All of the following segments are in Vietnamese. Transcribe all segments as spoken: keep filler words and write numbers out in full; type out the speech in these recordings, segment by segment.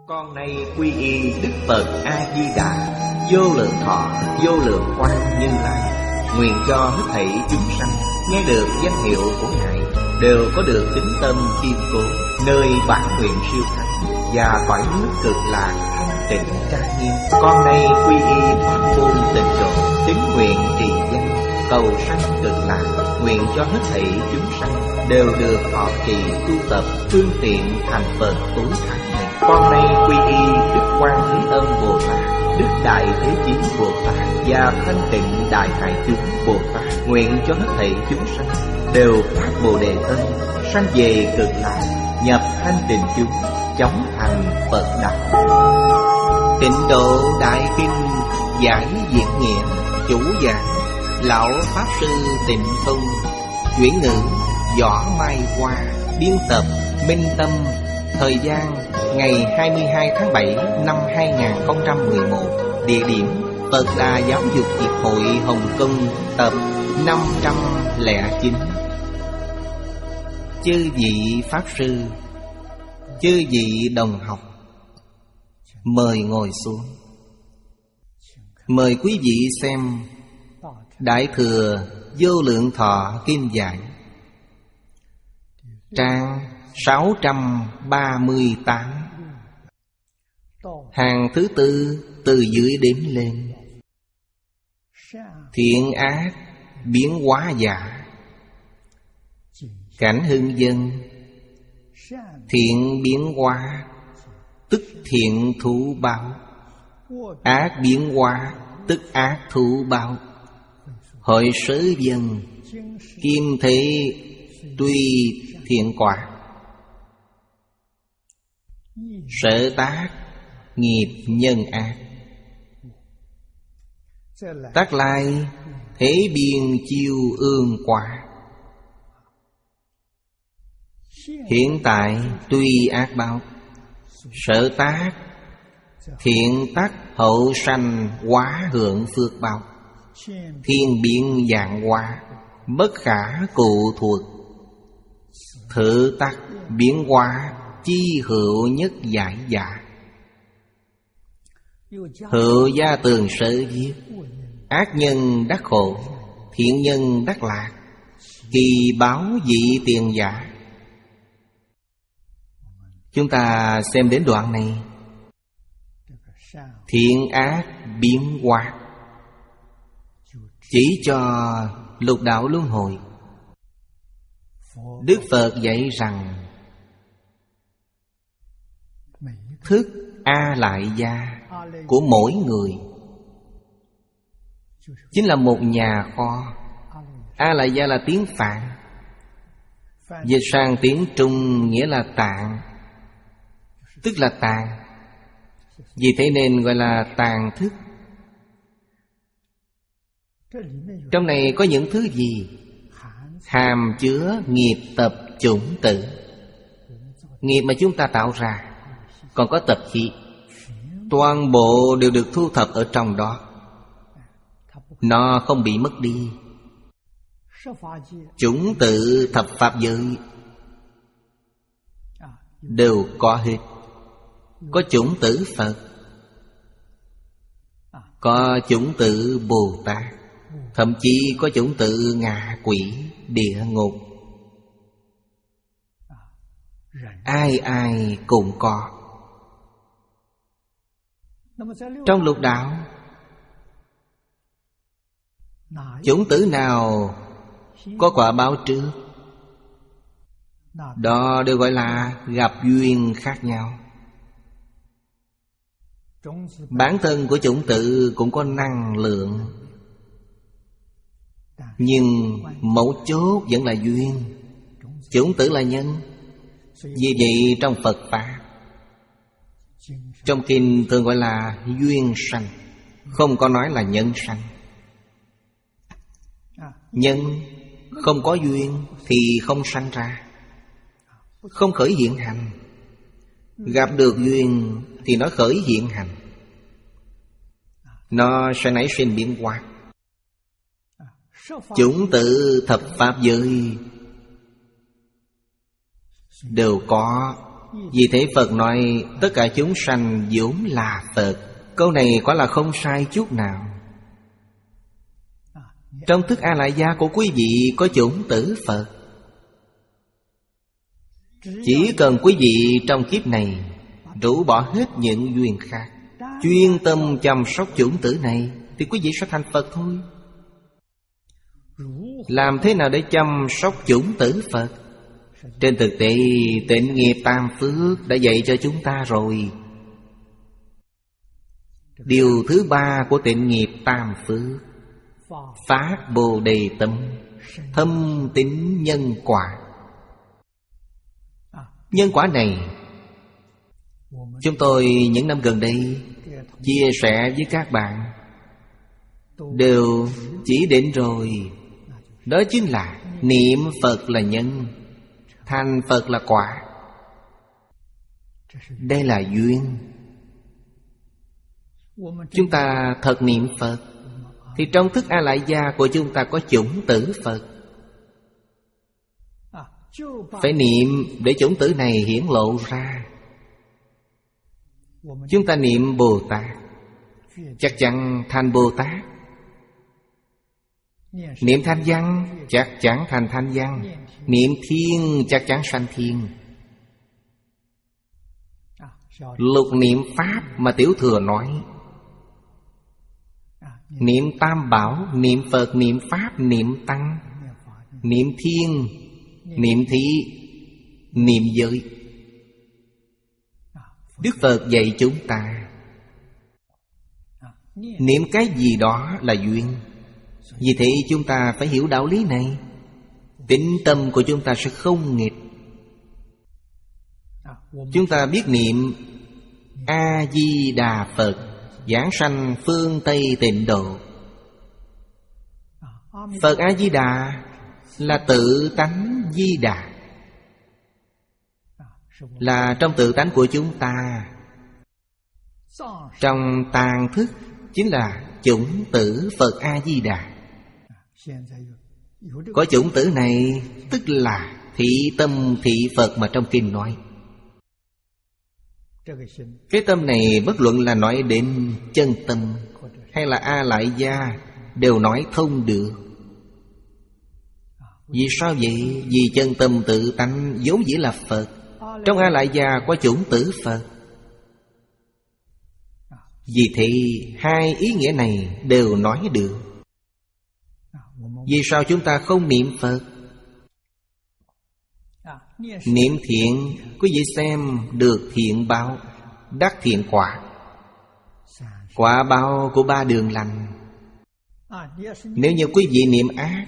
Con nay quy y Đức Phật A-di-đà, vô lượng thọ, vô lượng quang Như Lai. Nguyện cho hết thảy chúng sanh nghe được danh hiệu của Ngài đều có được tín tâm kiên cố, nơi bản nguyện siêu thắng và cõi nước cực lạc thanh tịnh trang nghiêm. Con nay quy y pháp môn tịnh độ, tín nguyện trì danh cầu sanh cực lạc. Nguyện cho hết thảy chúng sanh đều được họ trì tu tập phương tiện thành Phật tối thắng này. Con nay quy y Đức Quan Thế Âm Bồ Tát, Đức Đại Thế Chí Bồ Tát và Thanh Tịnh Đại Hải Chúng Bồ Tát. Nguyện cho hết thảy chúng sanh đều phát Bồ Đề tâm, sanh về cực lạc, nhập thanh tịnh chúng, chóng thành Phật đạo. Tịnh Độ Đại Kinh giải diễn nghĩa, chủ giảng lão pháp sư Tịnh Tông, chuyển ngữ Võ Mai Hoa, biên tập Minh Tâm. Thời gian ngày hai mươi hai tháng bảy năm hai nghìn không trăm mười một. Địa điểm Phật Đà Giáo dục Hiệp hội Hồng Kông, tập năm trăm lẻ chín. Chư vị Pháp Sư, chư vị đồng học, mời ngồi xuống. Mời quý vị xem Đại Thừa Vô Lượng Thọ Kinh Giải, trang sáu trăm ba mươi tám, hàng thứ tư từ dưới đếm lên. Thiện ác biến hóa giả, cảnh hưng dân. Thiện biến hóa tức thiện thú báo, ác biến hóa tức ác thú báo. Hội sở dân kim thế tuy thiện quả, sở tác nghiệp nhân ác. Tác lai thế biên chiêu ương quả, hiện tại tuy ác báo. Sở tác thiện tác hậu sanh hóa hưởng phước báo. Thiên biến dạng hóa bất khả cụ thuộc, thử tác biến hóa chi hữu nhất giải giả. Hữu gia tường sở viết, ác nhân đắc khổ, thiện nhân đắc lạc, kỳ báo dị tiền giả. Chúng ta xem đến đoạn này. Thiện ác biến hóa chỉ cho lục đạo luân hồi. Đức Phật dạy rằng thức A Lại Gia của mỗi người chính là một nhà kho. A Lại Gia là tiếng Phạn, dịch sang tiếng Trung nghĩa là tạng, tức là tàng. Vì thế nên gọi là tàng thức. Trong này có những thứ gì? Hàm chứa nghiệp tập chủng tử, nghiệp mà chúng ta tạo ra. Còn có tập khí, toàn bộ đều được thu thập ở trong đó, nó không bị mất đi. Chủng tử thập pháp giới đều có hết. Có chủng tử Phật, có chủng tử Bồ Tát, thậm chí có chủng tử ngạ quỷ, địa ngục. Ai ai cũng có. Trong lục đạo, chủng tử nào có quả báo trước, đó đều gọi là gặp duyên khác nhau. Bản thân của chủng tử cũng có năng lượng, nhưng mấu chốt vẫn là duyên. Chủng tử là nhân. Vì vậy trong Phật Pháp, trong kinh thường gọi là duyên sanh, không có nói là nhân sanh. Nhân không có duyên thì không sanh ra, không khởi hiện hành. Gặp được duyên thì nó khởi hiện hành, nó sẽ nảy sinh biến hóa. Chủng tử thập pháp giới đều có Vì thế Phật nói tất cả chúng sanh vốn là Phật. Câu này quả là không sai chút nào. Trong thức A Lại Gia của quý vị có chủng tử Phật. Chỉ cần quý vị trong kiếp này rũ bỏ hết những duyên khác, chuyên tâm chăm sóc chủng tử này, thì quý vị sẽ thành Phật thôi. Làm thế nào để chăm sóc chủng tử Phật? Trên thực tế Tịnh Nghiệp Tam Phước đã dạy cho chúng ta rồi. Điều thứ ba của Tịnh Nghiệp Tam Phước: phát Bồ Đề tâm, thâm tín nhân quả. Nhân quả này chúng tôi những năm gần đây chia sẻ với các bạn đều chỉ định rồi. Đó chính là niệm Phật là nhân, thành Phật là quả. Đây là duyên. Chúng ta thật niệm Phật thì trong thức A Lại Gia của chúng ta có chủng tử Phật. Phải niệm để chủng tử này hiển lộ ra. Chúng ta niệm Bồ Tát chắc chắn thành Bồ Tát. Niệm Thanh Văn chắc chắn thành Thanh Văn. Niệm Thiên chắc chắn sanh Thiên. Lục niệm Pháp mà Tiểu Thừa nói, niệm Tam Bảo, niệm Phật, niệm Pháp, niệm Tăng, niệm Thiên, niệm Thị, niệm Giới. Đức Phật dạy chúng ta niệm cái gì đó là duyên. Vì thế chúng ta phải hiểu đạo lý này, tín tâm của chúng ta sẽ không nghịch. Chúng ta biết niệm A-di-đà Phật, giảng sanh phương Tây Tịnh Độ. Phật A-di-đà là tự tánh Di Đà, là trong tự tánh của chúng ta. Trong tàng thức chính là chủng tử Phật A-di-đà. Có chủng tử này tức là thị tâm thị Phật mà trong kinh nói. Cái tâm này bất luận là nói đến chân tâm hay là A Lại Gia đều nói thông được. Vì sao vậy? Vì chân tâm tự tánh vốn dĩ là Phật. Trong A Lại Gia có chủng tử Phật. Vì thế hai ý nghĩa này đều nói được. Vì sao chúng ta không niệm Phật? Niệm thiện, quý vị xem được thiện báo, đắc thiện quả. Quả báo của ba đường lành. Nếu như quý vị niệm ác,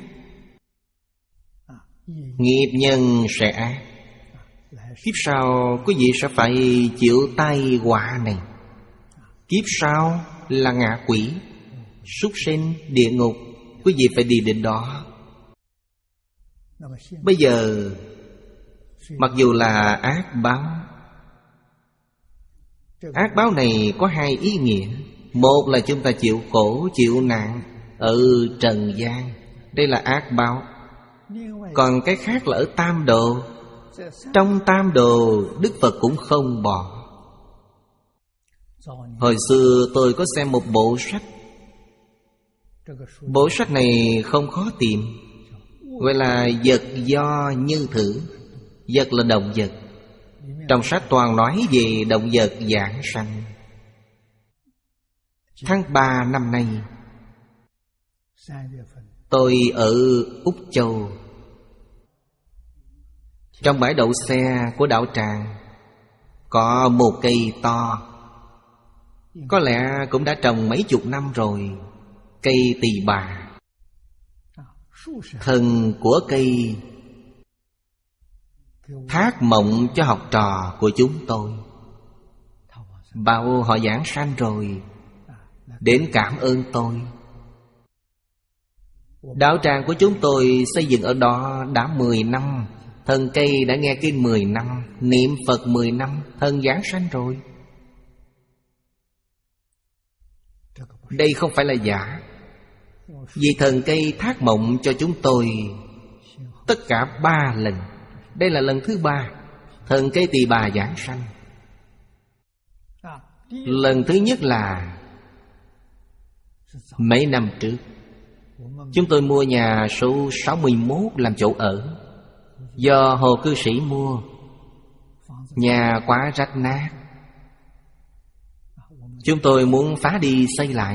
nghiệp nhân sẽ ác. Kiếp sau quý vị sẽ phải chịu tai họa này. Kiếp sau là ngạ quỷ, súc sinh, địa ngục. Quý vị phải đi đến đó. Bây giờ mặc dù là ác báo, ác báo này có hai ý nghĩa. Một là chúng ta chịu khổ, chịu nạn ở trần gian, đây là ác báo. Còn cái khác là ở tam độ. Trong tam độ Đức Phật cũng không bỏ. Hồi xưa tôi có xem một bộ sách. Bộ sách này không khó tìm, gọi là Vật Do Như Thử. Vật là động vật. Trong sách toàn nói về động vật giảng sanh. Tháng ba năm nay tôi ở Úc Châu. Trong bãi đậu xe của đạo tràng có một cây to, có lẽ cũng đã trồng mấy chục năm rồi. Cây tỳ bà. Thân của cây thác mộng cho học trò của chúng tôi. Bảo họ giảng sanh rồi, đến cảm ơn tôi. Đạo tràng của chúng tôi xây dựng ở đó đã mười năm. Thân cây đã nghe kinh mười năm, niệm Phật mười năm, thân giảng sanh rồi. Đây không phải là giả. Vì thần cây thác mộng cho chúng tôi tất cả ba lần. Đây là lần thứ ba. Thần cây Tỳ Bà giảng sanh. Lần thứ nhất là mấy năm trước, chúng tôi mua nhà số sáu mươi mốt làm chỗ ở. Do Hồ cư sĩ mua, nhà quá rách nát, chúng tôi muốn phá đi xây lại.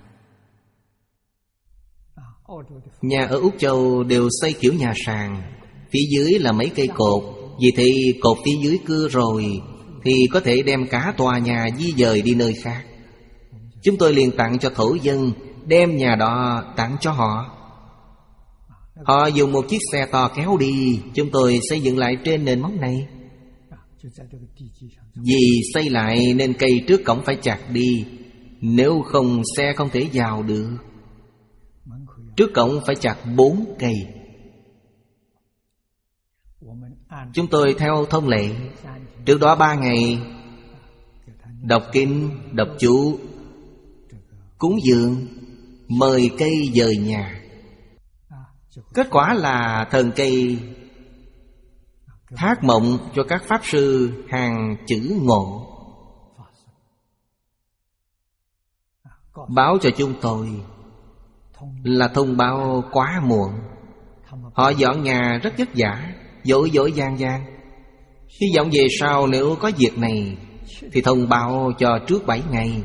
Nhà ở Úc Châu đều xây kiểu nhà sàn, phía dưới là mấy cây cột. Vì thì cột phía dưới cưa rồi thì có thể đem cả tòa nhà di dời đi nơi khác. Chúng tôi liền tặng cho thổ dân, đem nhà đó tặng cho họ. Họ dùng một chiếc xe to kéo đi, chúng tôi xây dựng lại trên nền móng này. Vì xây lại nên cây trước cổng phải chặt đi, nếu không xe không thể vào được. Trước cổng phải chặt bốn cây. Chúng tôi theo thông lệ, trước đó ba ngày đọc kinh, đọc chú, cúng dường, mời cây dời nhà. Kết quả là thần cây thác mộng cho các pháp sư hàng chữ ngộ. Báo cho chúng tôi là thông báo quá muộn. Họ dọn nhà rất vất vả, dội dội vàng vàng. Hy vọng về sau nếu có việc này thì thông báo cho trước bảy ngày.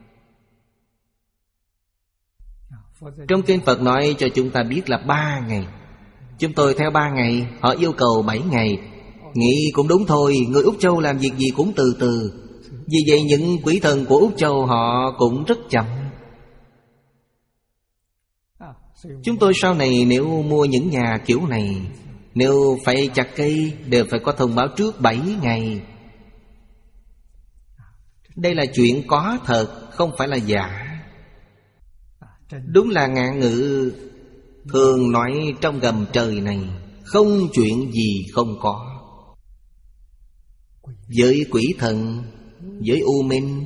Trong kinh Phật nói cho chúng ta biết là ba ngày. Chúng tôi theo ba ngày, họ yêu cầu bảy ngày. Nghĩ cũng đúng thôi, người Úc Châu làm việc gì cũng từ từ. Vì vậy những quỷ thần của Úc Châu họ cũng rất chậm. Chúng tôi sau này nếu mua những nhà kiểu này, nếu phải chặt cây đều phải có thông báo trước bảy ngày. Đây là chuyện có thật, không phải là giả. Đúng là ngạn ngữ thường nói trong gầm trời này, không chuyện gì không có. Với quỷ thần, với u minh,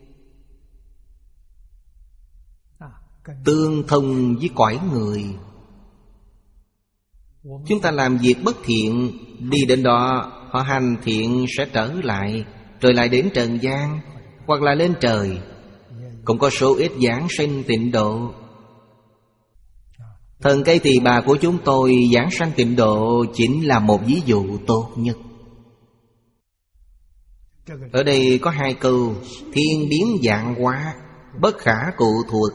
tương thông với cõi người. Chúng ta làm việc bất thiện, đi đến đó họ hành thiện sẽ trở lại, rồi lại đến trần gian, hoặc là lên trời. Cũng có số ít giảng sanh tịnh độ. Thần cây Tỳ Bà của chúng tôi giảng sanh tịnh độ chính là một ví dụ tốt nhất. Ở đây có hai câu: thiên biến vạn hóa, bất khả cụ thuộc.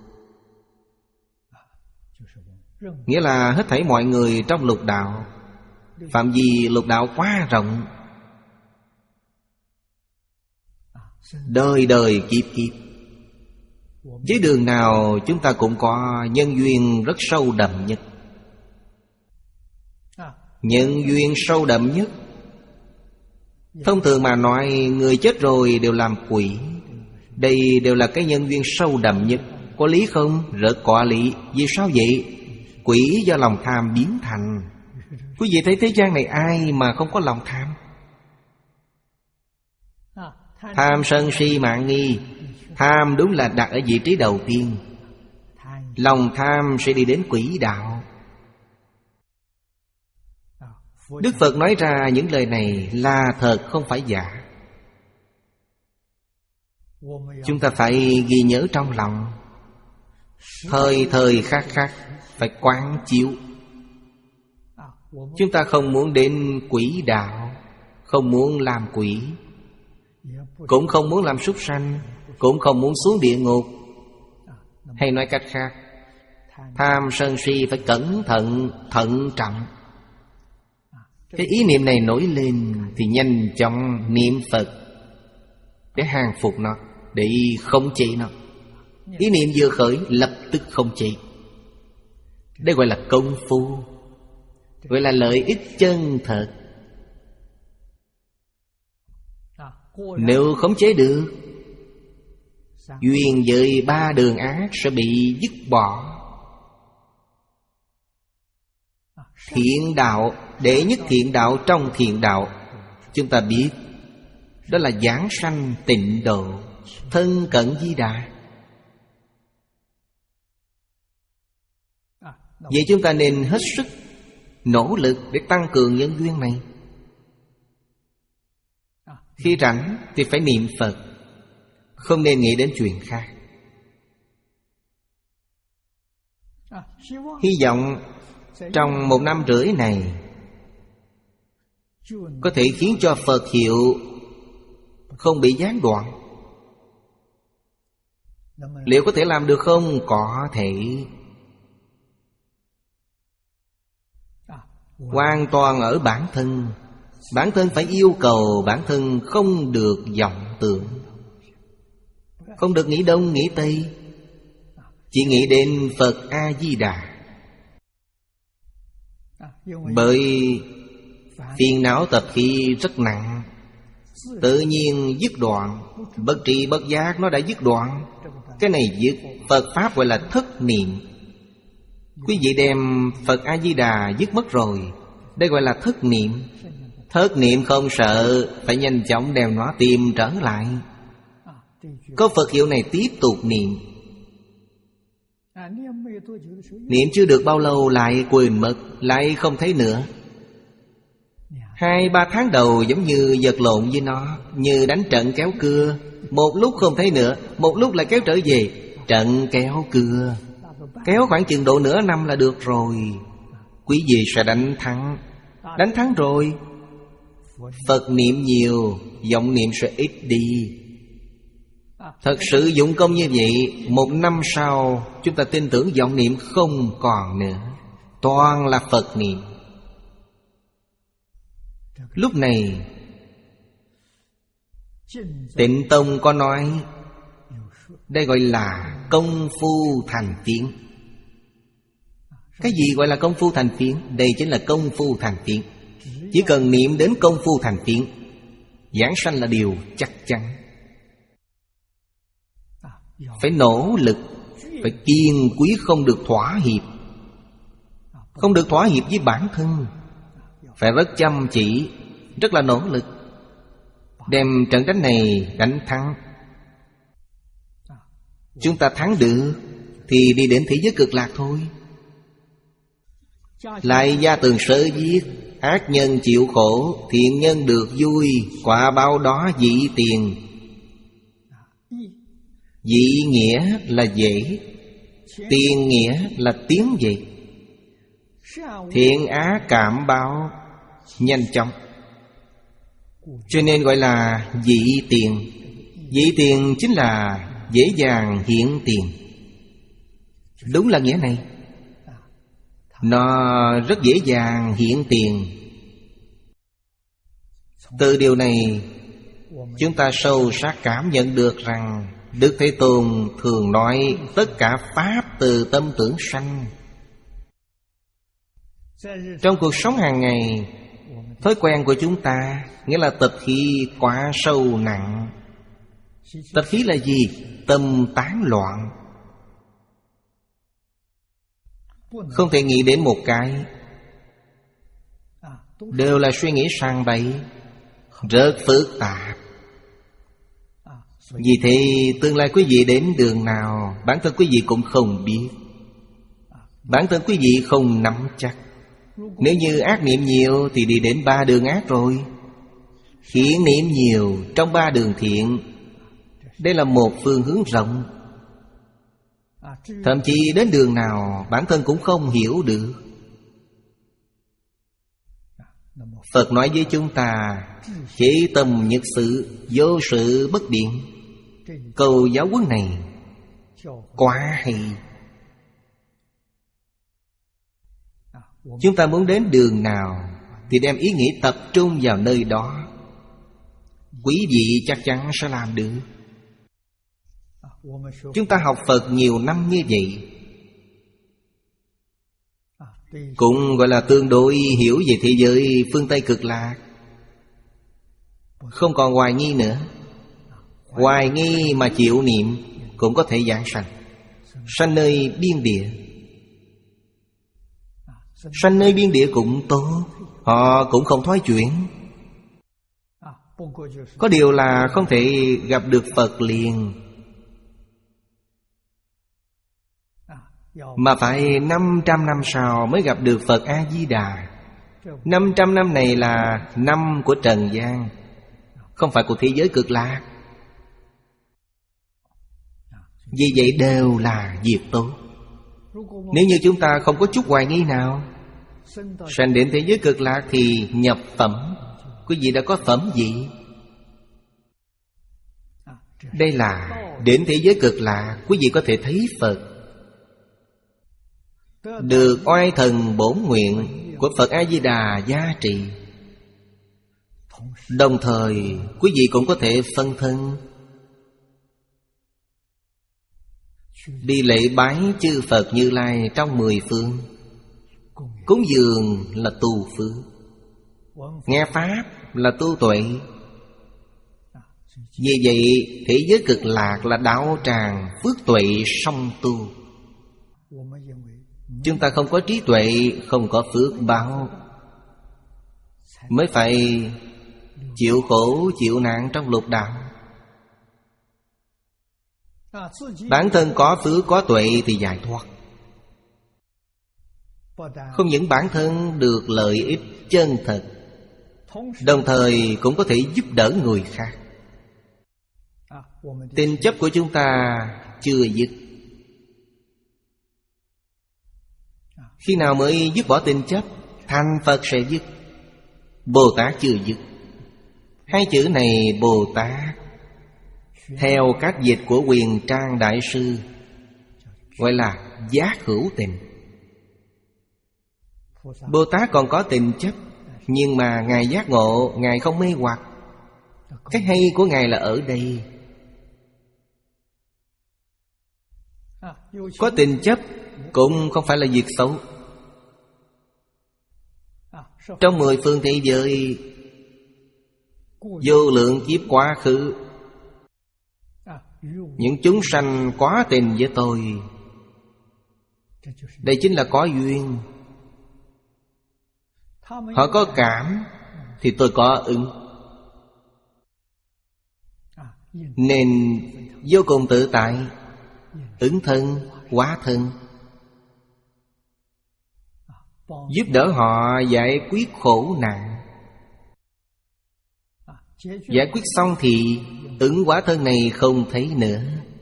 Nghĩa là hết thảy mọi người trong lục đạo, phạm vi lục đạo quá rộng, đời đời kiếp kiếp. Với đường nào chúng ta cũng có nhân duyên rất sâu đậm nhất. Nhân duyên sâu đậm nhất, thông thường mà nói người chết rồi đều làm quỷ. Đây đều là cái nhân duyên sâu đậm nhất. Có lý không? Rất có lý. Vì sao vậy? Quỷ do lòng tham biến thành. Quý vị thấy thế gian này ai mà không có lòng tham? Tham sân si mạng nghi. Tham đúng là đặt ở vị trí đầu tiên. Lòng tham sẽ đi đến quỷ đạo. Đức Phật nói ra những lời này là thật, không phải giả. Chúng ta phải ghi nhớ trong lòng, thời thời khắc khắc phải quán chiếu. Chúng ta không muốn đến quỷ đạo, không muốn làm quỷ, cũng không muốn làm súc sanh, cũng không muốn xuống địa ngục. Hay nói cách khác, tham sân si phải cẩn thận, thận trọng. Cái ý niệm này nổi lên thì nhanh chóng niệm Phật để hàng phục nó, để khống chế nó. Ý niệm vừa khởi lập tức khống chế. Đây gọi là công phu, gọi là lợi ích chân thật. Nếu khống chế được, duyên với ba đường ác sẽ bị dứt bỏ. Thiện đạo, đệ nhất thiện đạo trong thiện đạo, chúng ta biết đó là giảng sanh tịnh độ, thân cận Di Đà. Vậy chúng ta nên hết sức nỗ lực để tăng cường nhân duyên này. Khi rảnh thì phải niệm Phật, không nên nghĩ đến chuyện khác. Hy vọng trong một năm rưỡi này có thể khiến cho Phật hiệu không bị gián đoạn. Liệu có thể làm được không? Có thể. Hoàn toàn ở bản thân. Bản thân phải yêu cầu bản thân không được vọng tưởng, không được nghĩ đông nghĩ tây, chỉ nghĩ đến Phật A-di-đà. Bởi phiền não tập khí rất nặng, tự nhiên dứt đoạn. Bất tri bất giác nó đã dứt đoạn. Cái này dứt, Phật Pháp gọi là thất niệm. Quý vị đem Phật A-di-đà dứt mất rồi, đây gọi là thất niệm. Thất niệm không sợ, phải nhanh chóng đem nó tìm trở lại. Có Phật hiệu này tiếp tục niệm. Niệm chưa được bao lâu lại quên mất, lại không thấy nữa. Hai ba tháng đầu giống như vật lộn với nó, như đánh trận kéo cưa. Một lúc không thấy nữa, một lúc lại kéo trở về. Trận kéo cưa, kéo khoảng chừng độ nửa năm là được rồi. Quý vị sẽ đánh thắng. Đánh thắng rồi, Phật niệm nhiều, vọng niệm sẽ ít đi. Thật sự dụng công như vậy, một năm sau chúng ta tin tưởng vọng niệm không còn nữa, toàn là Phật niệm. Lúc này Tịnh Tông có nói, đây gọi là công phu thành phiến. Cái gì gọi là công phu thành phiến? Đây chính là công phu thành phiến. Chỉ cần niệm đến công phu thành phiến, giảng sanh là điều chắc chắn. Phải nỗ lực, phải kiên quyết, không được thỏa hiệp. Không được thỏa hiệp với bản thân. Phải rất chăm chỉ, rất là nỗ lực, đem trận đánh này đánh thắng. Chúng ta thắng được thì đi đến thế giới cực lạc thôi. Lại gia tường sở viết, ác nhân chịu khổ, thiện nhân được vui, quả báo đó dị tiền. Dị nghĩa là dễ, tiền nghĩa là tiến về. Thiện ác cảm báo nhanh chóng, cho nên gọi là dị tiền. Dị tiền chính là dễ dàng hiện tiền. Đúng là nghĩa này. Nó rất dễ dàng hiện tiền. Từ điều này chúng ta sâu sắc cảm nhận được rằng Đức Thế Tôn thường nói tất cả Pháp từ tâm tưởng sanh. Trong cuộc sống hàng ngày, thói quen của chúng ta nghĩa là tập khí quá sâu nặng. Tập khí là gì? Tâm tán loạn. Không thể nghĩ đến một cái, đều là suy nghĩ sang bậy, rất phức tạp. Vì thế tương lai quý vị đến đường nào, bản thân quý vị cũng không biết. Bản thân quý vị không nắm chắc. Nếu như ác niệm nhiều thì đi đến ba đường ác rồi. Thiện niệm nhiều trong ba đường thiện. Đây là một phương hướng rộng. Thậm chí đến đường nào bản thân cũng không hiểu được. Phật nói với chúng ta, chế tâm nhất sự, vô sự bất biện. Câu giáo huấn này quá hay. Chúng ta muốn đến đường nào thì đem ý nghĩ tập trung vào nơi đó. Quý vị chắc chắn sẽ làm được. Chúng ta học Phật nhiều năm như vậy, cũng gọi là tương đối hiểu về thế giới phương Tây cực lạc. Không còn hoài nghi nữa. Hoài nghi mà chịu niệm cũng có thể giảng sanh. Sanh nơi biên địa. Sanh nơi biên địa cũng tốt, họ cũng không thoái chuyển. Có điều là không thể gặp được Phật liền, mà phải năm trăm năm sau mới gặp được Phật A-di-đà. Năm trăm năm này là năm của trần gian. không phải của thế giới cực lạc. Vì vậy đều là việc tốt. Nếu như chúng ta không có chút hoài nghi nào, sanh đến thế giới cực lạc thì nhập phẩm. Quý vị đã có phẩm gì? Đây là đến thế giới cực lạc, quý vị có thể thấy Phật, được oai thần bổn nguyện của Phật A-di-đà gia trì. Đồng thời quý vị cũng có thể phân thân đi lễ bái chư Phật Như Lai trong mười phương. Cúng dường là tu phước, nghe Pháp là tu tuệ. Vì vậy thế giới cực lạc là đạo tràng phước tuệ song tu. Chúng ta không có trí tuệ, không có phước báo, mới phải chịu khổ chịu nạn trong lục đạo. Bản thân có phước có tuệ thì giải thoát. Không những bản thân được lợi ích chân thật, đồng thời cũng có thể giúp đỡ người khác. Tình chấp của chúng ta chưa dứt. Khi nào mới dứt bỏ tình chấp? Thành Phật sẽ dứt. Bồ Tát chưa dứt. Hai chữ này Bồ Tát, theo cách dịch của Huyền Trang Đại Sư, gọi là giác hữu tình. Bồ Tát còn có tình chấp, nhưng mà Ngài giác ngộ, Ngài không mê hoặc. Cái hay của Ngài là ở đây. Có tình chấp cũng không phải là việc xấu. Trong mười phương thế giới, vô lượng kiếp quá khứ, những chúng sanh quá tình với tôi. Đây chính là có duyên. Họ có cảm thì tôi có ứng. Nên vô cùng tự tại. Ứng thân, hóa thân, giúp đỡ họ giải quyết khổ nạn. Giải quyết xong thì ứng hóa thân này không thấy nữa.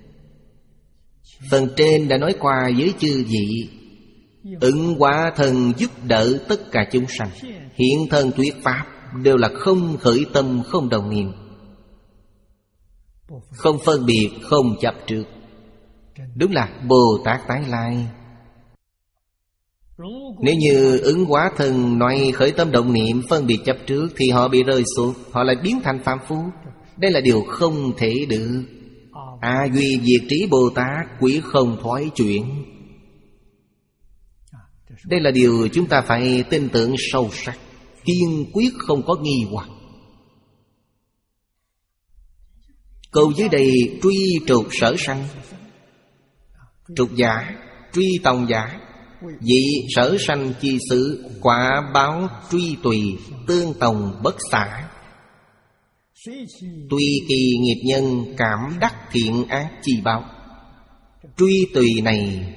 Phần trên đã nói qua với chư vị, ứng hóa thân giúp đỡ tất cả chúng sanh. Hiện thân thuyết pháp đều là không khởi tâm, không đồng niệm, không phân biệt, không chấp trước. Đúng là Bồ Tát tái lai. Nếu như ứng hóa thân nói khởi tâm động niệm, phân biệt chấp trước, thì họ bị rơi xuống, họ lại biến thành phàm phu. Đây là điều không thể được. A duy diệt trí Bồ Tát, quyết không thoái chuyển. Đây là điều chúng ta phải tin tưởng sâu sắc, kiên quyết không có nghi hoặc. Câu dưới đây truy trục sở sanh. Trục giả, truy tòng giả. Vị sở sanh chi sự, quả báo truy tùy, tương tòng bất xả. Tuy kỳ nghiệp nhân, cảm đắc thiện ác chi báo. Truy tùy này,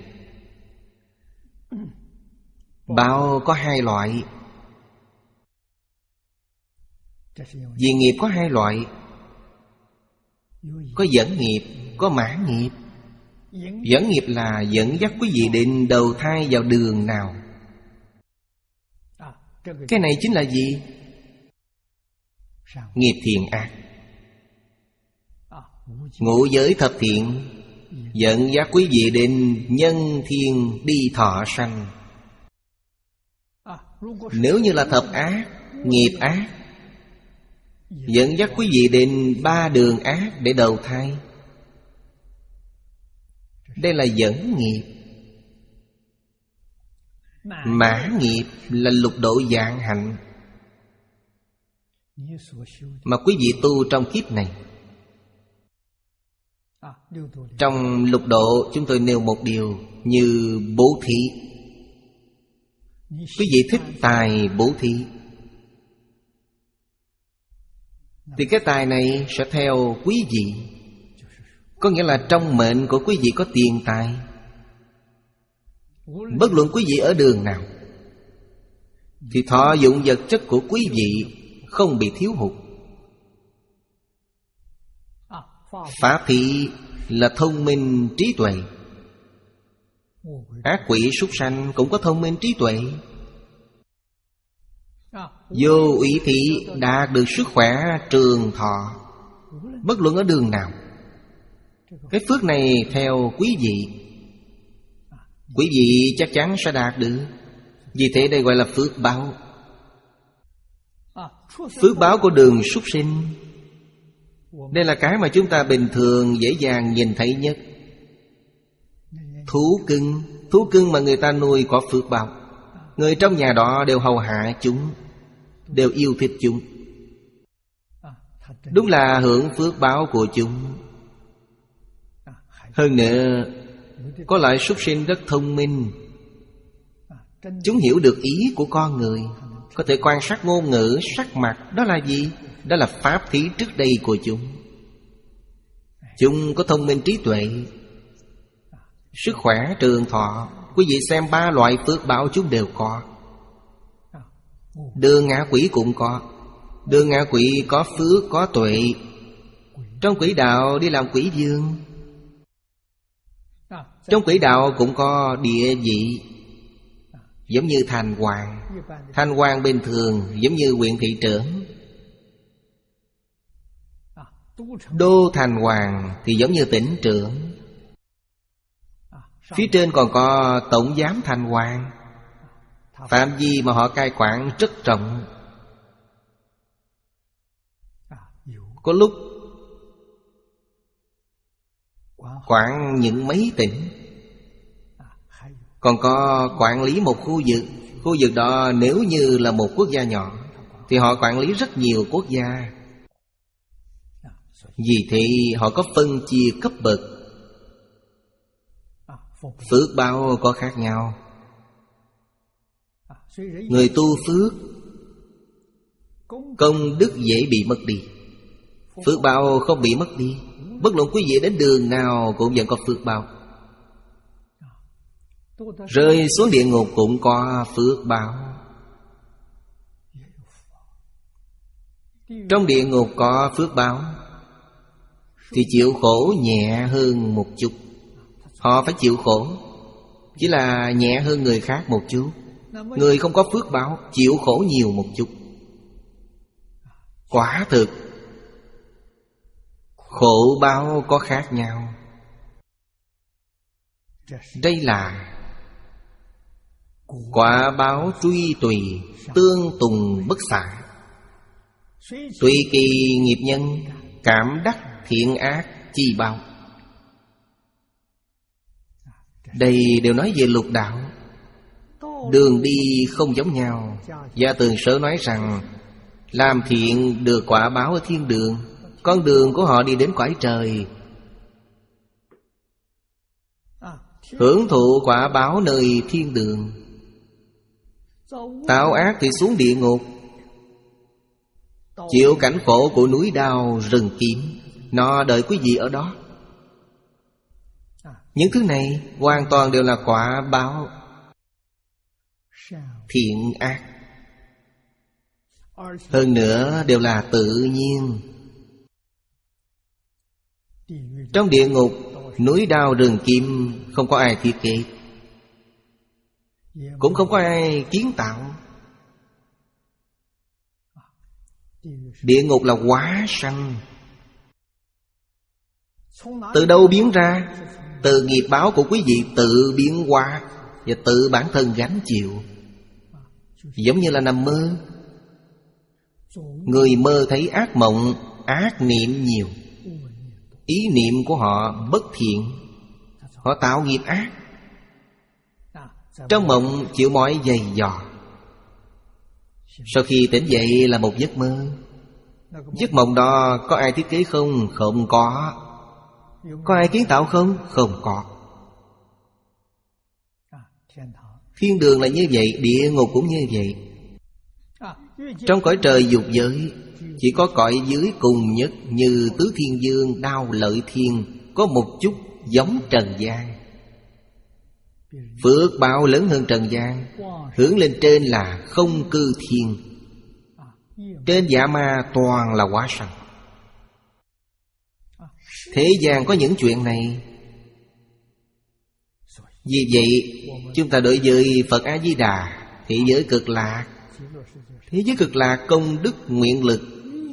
báo có hai loại. Vì nghiệp có hai loại, có dẫn nghiệp, có mãn nghiệp. Dẫn nghiệp là dẫn dắt quý vị định đầu thai vào đường nào. Cái này chính là gì? Nghiệp thiện ác. Ngũ giới thập thiện dẫn dắt quý vị định nhân thiên đi thọ sanh. Nếu như là thập ác, nghiệp ác, dẫn dắt quý vị định ba đường ác để đầu thai. Đây là dẫn nghiệp. Mãn nghiệp là lục độ vạn hạnh mà quý vị tu trong kiếp này. Trong lục độ chúng tôi nêu một điều như bố thí. Quý vị thích tài bố thí thì cái tài này sẽ theo quý vị. Có nghĩa là trong mệnh của quý vị có tiền tài. Bất luận quý vị ở đường nào thì thọ dụng vật chất của quý vị không bị thiếu hụt. Pháp thị là thông minh trí tuệ. Ác quỷ súc sanh cũng có thông minh trí tuệ. Vô úy thị đạt được sức khỏe trường thọ. Bất luận ở đường nào, cái phước này theo quý vị, quý vị chắc chắn sẽ đạt được. Vì thế đây gọi là phước báo. Phước báo của đường súc sinh, đây là cái mà chúng ta bình thường dễ dàng nhìn thấy nhất. Thú cưng, thú cưng mà người ta nuôi có phước báo. Người trong nhà đó đều hầu hạ chúng, đều yêu thích chúng. Đúng là hưởng phước báo của chúng. Hơn nữa, có loại súc sinh rất thông minh. Chúng hiểu được ý của con người, có thể quan sát ngôn ngữ, sắc mặt. Đó là gì? Đó là pháp thí trước đây của chúng. Chúng có thông minh trí tuệ, sức khỏe trường thọ. Quý vị xem ba loại phước báo chúng đều có. Đường ngạ quỷ cũng có. Đường ngạ quỷ có phước, có tuệ. Trong quỷ đạo đi làm quỷ vương. Trong quỷ đạo cũng có địa vị, giống như thành hoàng. Thành hoàng bình thường giống như huyện thị trưởng. Đô thành hoàng thì giống như tỉnh trưởng. Phía trên còn có tổng giám thành hoàng. Phạm vi mà họ cai quản rất rộng. Có lúc quản những mấy tỉnh. Còn có quản lý một khu vực. Khu vực đó nếu như là một quốc gia nhỏ thì họ quản lý rất nhiều quốc gia. Vì thế họ có phân chia cấp bậc. Phước báo có khác nhau. Người tu phước, công đức dễ bị mất đi. Phước báo không bị mất đi. Bất luận quý vị đến đường nào cũng vẫn có phước báo. Rơi xuống địa ngục cũng có phước báo. Trong địa ngục có phước báo thì chịu khổ nhẹ hơn một chút. Họ phải chịu khổ, chỉ là nhẹ hơn người khác một chút. Người không có phước báo chịu khổ nhiều một chút. Quả thực khổ báo có khác nhau. Đây là quả báo truy tùy, tương tùng bất xả. Tùy kỳ nghiệp nhân, cảm đắc thiện ác chi báo. Đây đều nói về lục đạo. Đường đi không giống nhau. Gia Tường Sở nói rằng làm thiện được quả báo ở thiên đường. Con đường của họ đi đến cõi trời, hưởng thụ quả báo nơi thiên đường. Tạo ác thì xuống địa ngục, chịu cảnh khổ của núi đao rừng kiếm. Nó đợi quý vị ở đó. Những thứ này hoàn toàn đều là quả báo thiện ác. Hơn nữa đều là tự nhiên. Trong địa ngục, núi đao rừng kim không có ai thiết kế, cũng không có ai kiến tạo. Địa ngục là hóa sanh. Từ đâu biến ra? Từ nghiệp báo của quý vị tự biến hóa và tự bản thân gánh chịu. Giống như là nằm mơ. Người mơ thấy ác mộng, ác niệm nhiều. Ý niệm của họ bất thiện, họ tạo nghiệp ác. Trong mộng chịu mọi giày dò. Sau khi tỉnh dậy là một giấc mơ. Giấc mộng đó có ai thiết kế không? Không có. Có ai kiến tạo không? Không có. Thiên đường là như vậy, địa ngục cũng như vậy. Trong cõi trời dục giới chỉ có cõi dưới cùng nhất như Tứ Thiên Dương, Đao Lợi Thiên có một chút giống trần gian. Phước báo lớn hơn trần gian. Hướng lên trên là không cư thiên. Trên dạ ma toàn là hóa sanh. Thế gian có những chuyện này. Vì vậy chúng ta đối với Phật A-di-đà, thế giới cực lạc, thế giới cực lạc công đức nguyện lực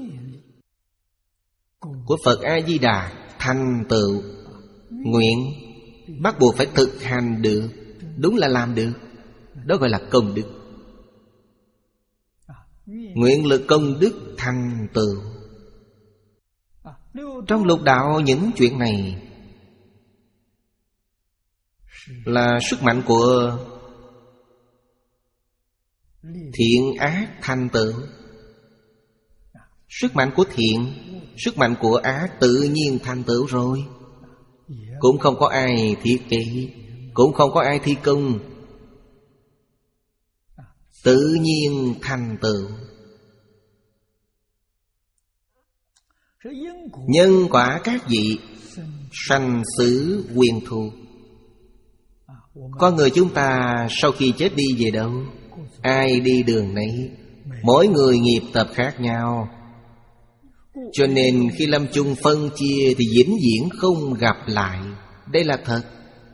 của Phật A-di-đà thành tựu, nguyện bắt buộc phải thực hành được, đúng là làm được. Đó gọi là công đức. Nguyện lực công đức thành tựu. Trong lục đạo những chuyện này là sức mạnh của thiện ác thành tựu. Sức mạnh của thiện, sức mạnh của ác tự nhiên thành tựu rồi. Cũng không có ai thiết kế, cũng không có ai thi công, tự nhiên thành tựu. Nhân quả các vị sanh死quyền thù. Con người chúng ta sau khi chết đi về đâu? Ai đi đường nấy. Mỗi người nghiệp tập khác nhau, cho nên khi lâm chung phân chia thì vĩnh viễn không gặp lại. Đây là thật.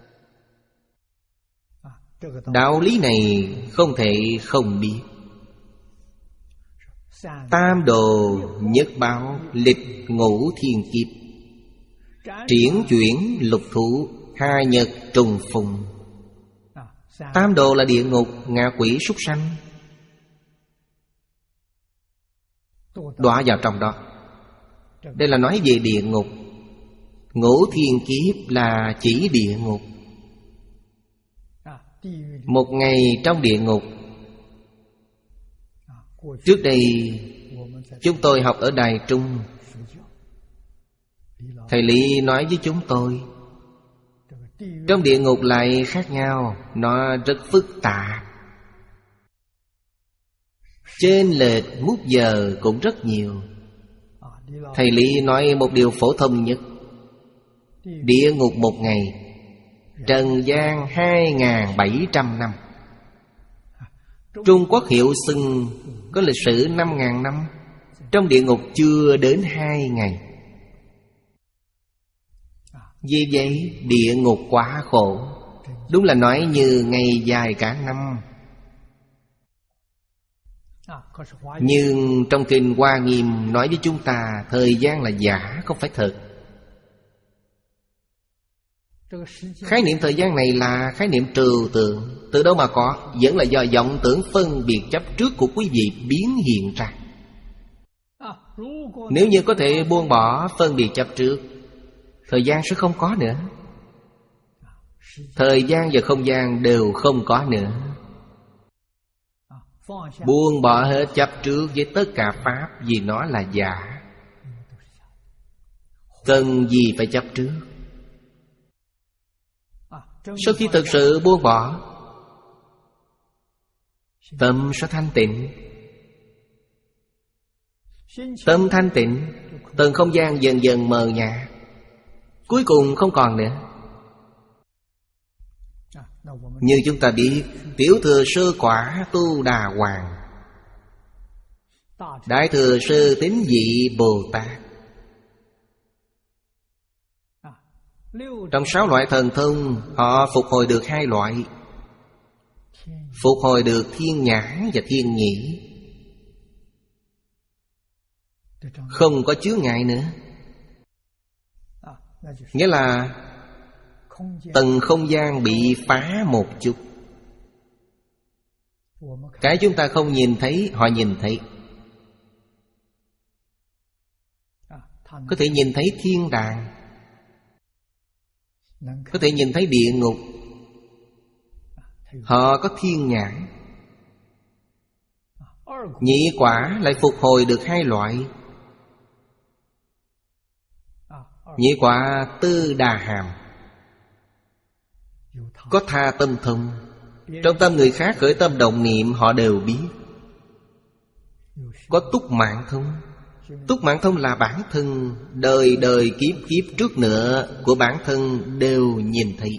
Đạo lý này không thể không biết. Tam đồ nhất báo, lịch ngũ thiên kiếp, triển chuyển lục thủ, hai nhật trùng phùng. Tam đồ là địa ngục, ngạ quỷ, súc sanh, đọa vào trong đó. Đây là nói về địa ngục. Ngũ thiên kiếp là chỉ địa ngục. Một ngày trong địa ngục. Trước đây chúng tôi học ở Đài Trung, thầy Lý nói với chúng tôi, trong địa ngục lại khác nhau, nó rất phức tạp, chênh lệch mút giờ cũng rất nhiều. Thầy Lý nói một điều phổ thông nhất: địa ngục một ngày, trần gian hai nghìn bảy trăm năm. Trung Quốc hiệu xưng có lịch sử năm nghìn năm, trong địa ngục chưa đến hai ngày. Vì vậy địa ngục quá khổ, đúng là nói như ngày dài cả năm. Nhưng trong kinh Hoa Nghiêm nói với chúng ta thời gian là giả, không phải thật. Khái niệm thời gian này là khái niệm trừu tượng. Từ đâu mà có? Vẫn là do vọng tưởng phân biệt chấp trước của quý vị biến hiện ra. Nếu như có thể buông bỏ phân biệt chấp trước, thời gian sẽ không có nữa. Thời gian và không gian đều không có nữa. Buông bỏ hết chấp trước với tất cả pháp, vì nó là giả. Cần gì phải chấp trước? Sau khi thực sự buông bỏ, tâm sẽ thanh tịnh. Tâm thanh tịnh, từng không gian dần dần mờ nhạt, cuối cùng không còn nữa. Như chúng ta biết, tiểu thừa sơ quả Tu Đà Hoàng, đại thừa sơ tín vị Bồ Tát. Trong sáu loại thần thông, họ phục hồi được hai loại. Phục hồi được thiên nhãn và thiên nhĩ, không có chướng ngại nữa. Nghĩa là tầng không gian bị phá một chút. Cái chúng ta không nhìn thấy, họ nhìn thấy. Có thể nhìn thấy thiên đàng, có thể nhìn thấy địa ngục. Họ có thiên nhãn. Nhị quả lại phục hồi được hai loại. Nhị quả Tư Đà Hàm, có tha tâm thông. Trong tâm người khác khởi tâm động niệm, họ đều biết. Có túc mạng thông. Túc mạng thông là bản thân đời đời kiếp kiếp trước nữa của bản thân đều nhìn thấy.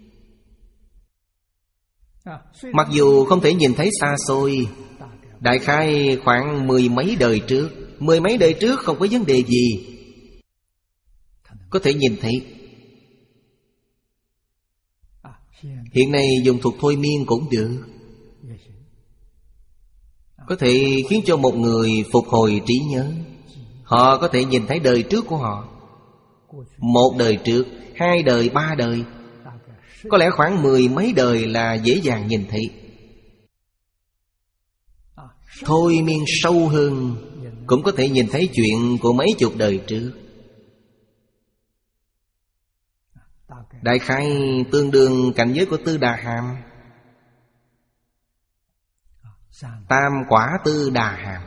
Mặc dù không thể nhìn thấy xa xôi, đại khái khoảng mười mấy đời trước. Mười mấy đời trước không có vấn đề gì, có thể nhìn thấy. Hiện nay dùng thuật thôi miên cũng được, có thể khiến cho một người phục hồi trí nhớ. Họ có thể nhìn thấy đời trước của họ, một đời trước, hai đời, ba đời, có lẽ khoảng mười mấy đời là dễ dàng nhìn thấy. Thôi miên sâu hơn cũng có thể nhìn thấy chuyện của mấy chục đời trước. Đại khái tương đương cảnh giới của Tư Đà Hàm, tam quả Tư Đà Hàm.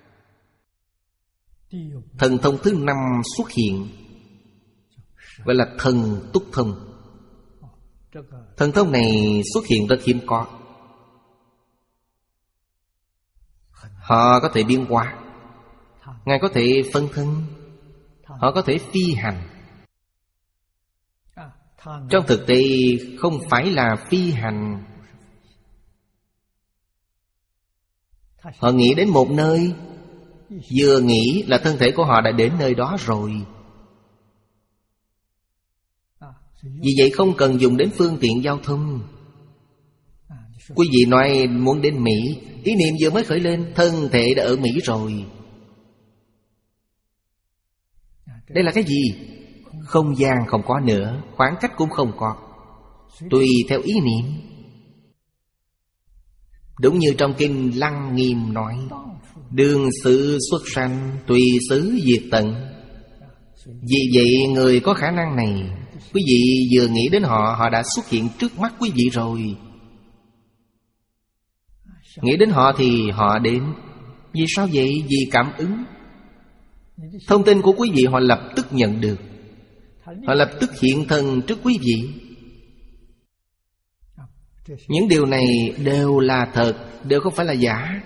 Thần thông thứ năm xuất hiện, gọi là thần túc thông. Thần thông này xuất hiện rất hiếm có. Họ có thể biến hóa, Ngài có thể phân thân, họ có thể phi hành. Trong thực tế không phải là phi hành. Họ nghĩ đến một nơi, vừa nghĩ là thân thể của họ đã đến nơi đó rồi. Vì vậy không cần dùng đến phương tiện giao thông. Quý vị nói muốn đến Mỹ, ý niệm vừa mới khởi lên, thân thể đã ở Mỹ rồi. Đây là cái gì? Không gian không có nữa, khoảng cách cũng không có, tùy theo ý niệm. Đúng như trong kinh Lăng Nghiêm nói, đường sự xuất sanh, tùy xứ diệt tận. Vì vậy người có khả năng này, quý vị vừa nghĩ đến họ, họ đã xuất hiện trước mắt quý vị rồi. Nghĩ đến họ thì họ đến. Vì sao vậy? Vì cảm ứng. Thông tin của quý vị họ lập tức nhận được, họ lập tức hiện thân trước quý vị. Những điều này đều là thật, đều không phải là giả.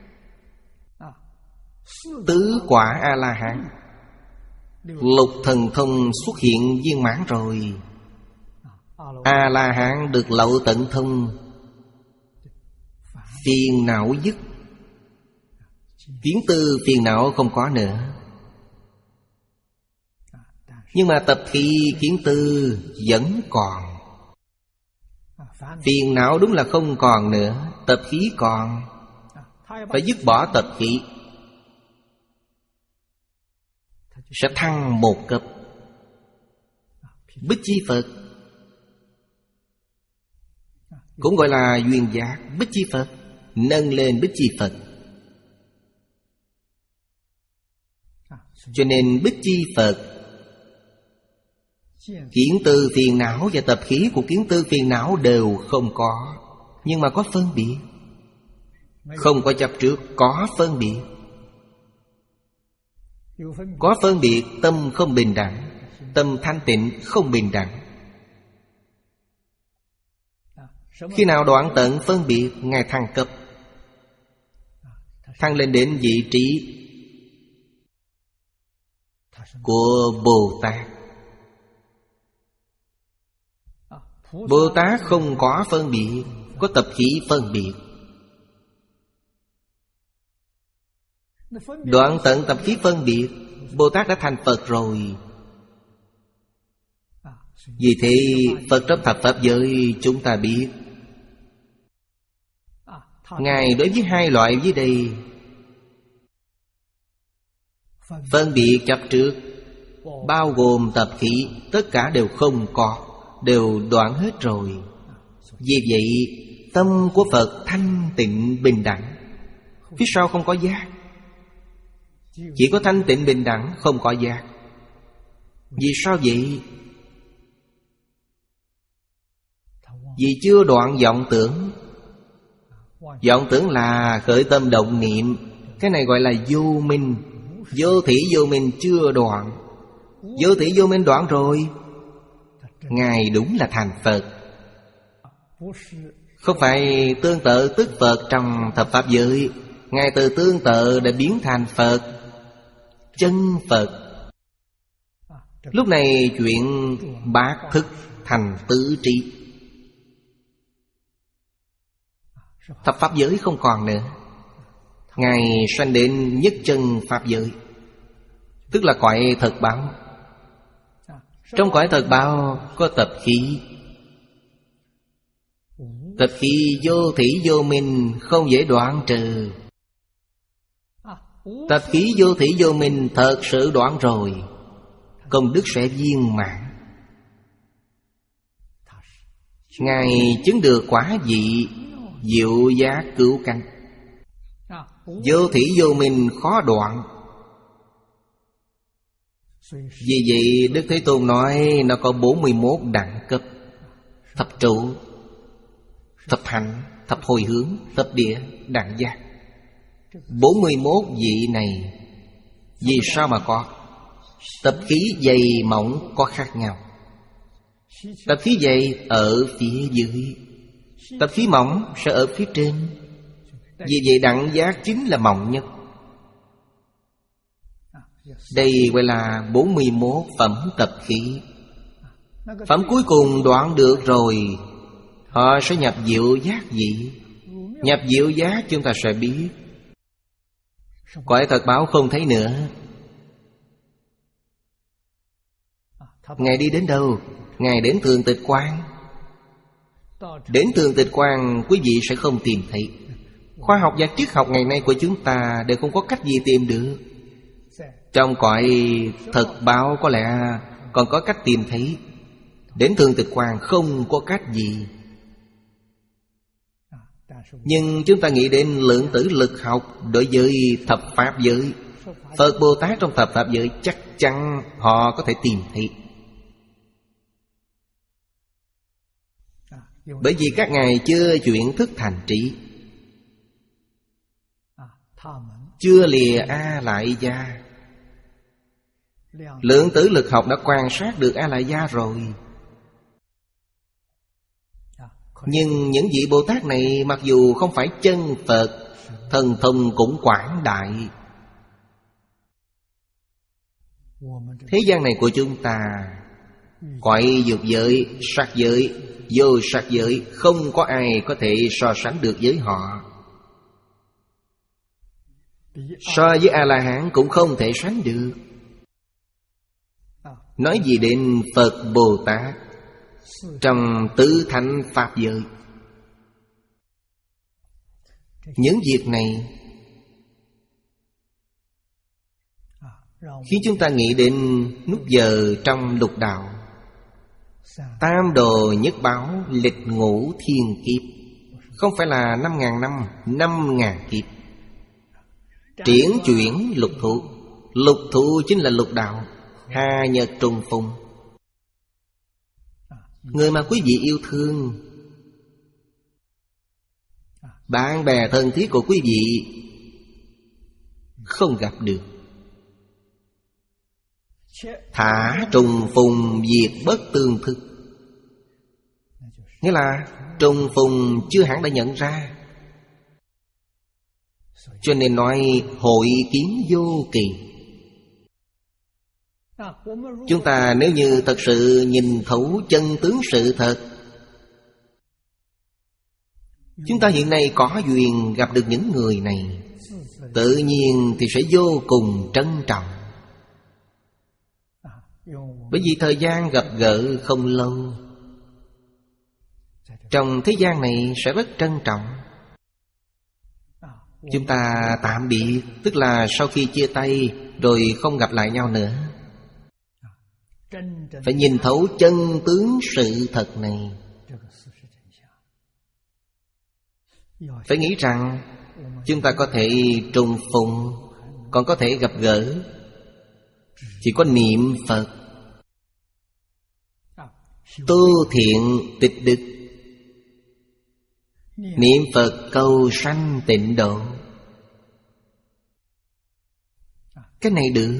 Tứ quả A-la-hán, lục thần thông xuất hiện viên mãn rồi. A-la-hán được lậu tận thông, phiền não dứt, kiến tư phiền não không có nữa. Nhưng mà tập khí kiến tư vẫn còn. Phiền não đúng là không còn nữa, tập khí còn. Phải dứt bỏ tập khí, sẽ thăng một cấp. Bích Chi Phật cũng gọi là duyên giác. Bích Chi Phật nâng lên Bích Chi Phật. Cho nên Bích Chi Phật, kiến tư phiền não và tập khí của kiến tư phiền não đều không có, nhưng mà có phân biệt. Không có chấp trước, có phân biệt. Có phân biệt, tâm không bình đẳng, tâm thanh tịnh không bình đẳng. Khi nào đoạn tận phân biệt, Ngài thăng cấp, thăng lên đến vị trí của Bồ Tát. Bồ Tát không có phân biệt, có tập khí phân biệt. Đoạn tận tập khí phân biệt, Bồ Tát đã thành Phật rồi. Vì thế Phật trong thập pháp giới chúng ta biết, Ngài đối với hai loại dưới đây, phân biệt chấp trước, bao gồm tập khí, tất cả đều không có, đều đoạn hết rồi. Vì vậy tâm của Phật thanh tịnh bình đẳng. Phía sau không có giác, chỉ có thanh tịnh bình đẳng, không có giác. Vì sao vậy? Vì chưa đoạn vọng tưởng. Vọng tưởng là khởi tâm động niệm, cái này gọi là vô minh. Vô thỉ vô minh chưa đoạn. Vô thỉ vô minh đoạn rồi, Ngài đúng là thành Phật. Không phải tương tự tức Phật trong thập pháp giới. Ngài từ tương tự đã biến thành Phật, chân Phật. Lúc này chuyện bát thức thành tứ trí. Thập pháp giới không còn nữa. Ngài sanh đến nhất chân pháp giới, tức là cõi thật báo. Trong cõi thật báo có tập khí. Tập khí vô thủy vô minh, không dễ đoạn trừ. Tập khí vô thủy vô minh thật sự đoạn rồi, công đức sẽ viên mãn. Ngài chứng được quả vị diệu giác cứu cánh. Vô thủy vô minh khó đoạn. Vì vậy Đức Thế Tôn nói nó có bốn mươi mốt đẳng cấp: thập trụ, thập hạnh, thập hồi hướng, thập địa, đẳng giác. Bốn mươi mốt vị này vì sao mà có? Tập khí dày mỏng có khác nhau. Tập khí dày ở phía dưới, tập khí mỏng sẽ ở phía trên. Vì vậy đẳng giác chính là mỏng nhất. Đây gọi là bốn mươi mốt phẩm tập khí. Phẩm cuối cùng đoạn được rồi, họ sẽ nhập diệu giác vị. Nhập diệu giác chúng ta sẽ biết. Cõi thật báo không thấy nữa. Ngài đi đến đâu? Ngài đến Thường Tịch Quan. Đến Thường Tịch Quan quý vị sẽ không tìm thấy. Khoa học và triết học ngày nay của chúng ta đều không có cách gì tìm được. Trong cõi thật báo có lẽ còn có cách tìm thấy. Đến Thường Tịch Quan không có cách gì. Nhưng chúng ta nghĩ đến lượng tử lực học đối với thập pháp giới. Phật Bồ Tát trong thập pháp giới chắc chắn họ có thể tìm thấy. Bởi vì các ngài chưa chuyển thức thành trí, chưa lìa A Lại Gia. Lượng tử lực học đã quan sát được A Lại Gia rồi. Nhưng những vị Bồ Tát này mặc dù không phải chân Phật, thần thông cũng quảng đại. Thế gian này của chúng ta, cõi dục giới, sắc giới, vô sắc giới, không có ai có thể so sánh được với họ. So với A-la-hán cũng không thể sánh được. Nói gì đến Phật Bồ Tát trong tứ thánh pháp giới. Những việc này khi chúng ta nghĩ đến nút giờ trong lục đạo. Tam đồ nhất báo lịch ngũ thiên kiếp. Không phải là năm ngàn năm, năm ngàn kiếp. Triển chuyển lục thụ. Lục thụ chính là lục đạo, hà nhật trùng phùng. Người mà quý vị yêu thương, bạn bè thân thiết của quý vị không gặp được. Thả trùng phùng diệt bất tương thức. Nghĩa là trùng phùng chưa hẳn đã nhận ra. Cho nên nói hội kiến vô kỳ. Chúng ta nếu như thật sự nhìn thấu chân tướng sự thật, chúng ta hiện nay có duyên gặp được những người này, tự nhiên thì sẽ vô cùng trân trọng. Bởi vì thời gian gặp gỡ không lâu, trong thế gian này sẽ rất trân trọng. Chúng ta tạm biệt, tức là sau khi chia tay rồi không gặp lại nhau nữa. Phải nhìn thấu chân tướng sự thật này. Phải nghĩ rằng chúng ta có thể trùng phùng, còn có thể gặp gỡ. Chỉ có niệm Phật, tu thiện tịch đức, niệm Phật cầu sanh tịnh độ. Cái này được.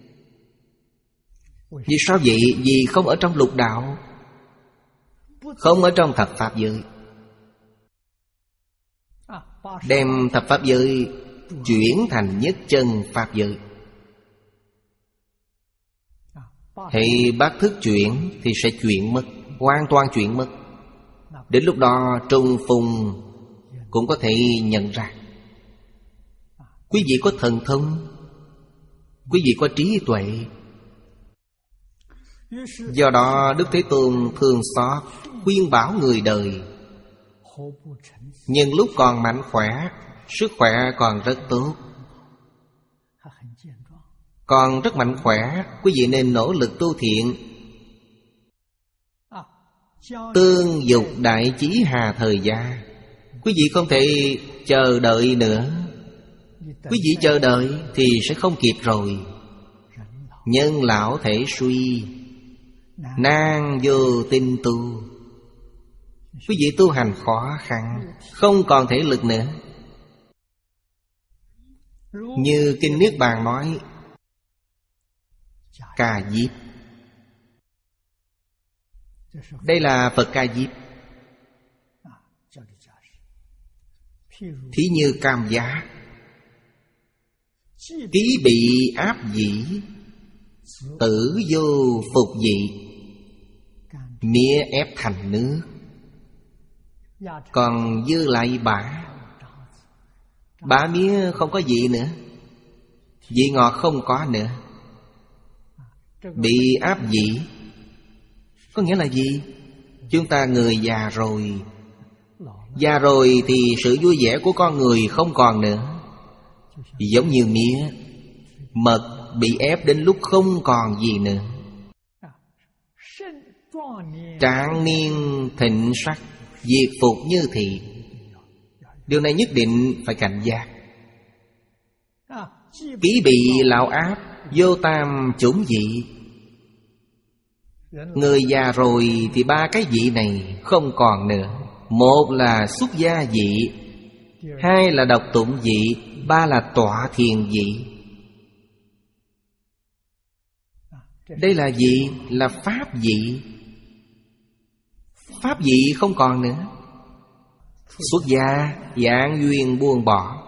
Vì sao vậy? Vì không ở trong lục đạo, không ở trong thập pháp giới. Đem thập pháp giới chuyển thành nhất chân pháp giới. Hay bác thức chuyển thì sẽ chuyển mất, hoàn toàn chuyển mất. Đến lúc đó trùng phùng cũng có thể nhận ra. Quý vị có thần thông, quý vị có trí tuệ. Do đó Đức Thế Tôn thường xót khuyên bảo người đời, nhưng lúc còn mạnh khỏe, sức khỏe còn rất tốt, còn rất mạnh khỏe, quý vị nên nỗ lực tu thiện, tương dục đại chí hà thời gia. Quý vị không thể chờ đợi nữa. Quý vị chờ đợi thì sẽ không kịp rồi. Nhân lão thể suy, nan vô tinh tu. Quý vị tu hành khó khăn, không còn thể lực nữa. Như Kinh Niết Bàn nói, Ca Diếp. Đây là Phật Ca Diếp. Thí như Cam Giá, ký bị áp dĩ, tử vô phục dị, mía ép thành nước, còn dư lại bã. Bã mía không có vị nữa, vị ngọt không có nữa. Bị áp dĩ có nghĩa là gì? Chúng ta người già rồi. Già rồi thì sự vui vẻ của con người không còn nữa. Giống như mía, mật bị ép đến lúc không còn gì nữa. Trạng niên thịnh sắc, diệt phục như thị. Điều này nhất định phải cảnh giác. Ký bị lão áp, vô tam chủng dị. Người già rồi thì ba cái vị này không còn nữa. Một là xuất gia vị, hai là độc tụng vị, ba là tọa thiền vị. Đây là gì? Là pháp vị. Pháp vị không còn nữa. Xuất gia, dạng duyên buông bỏ,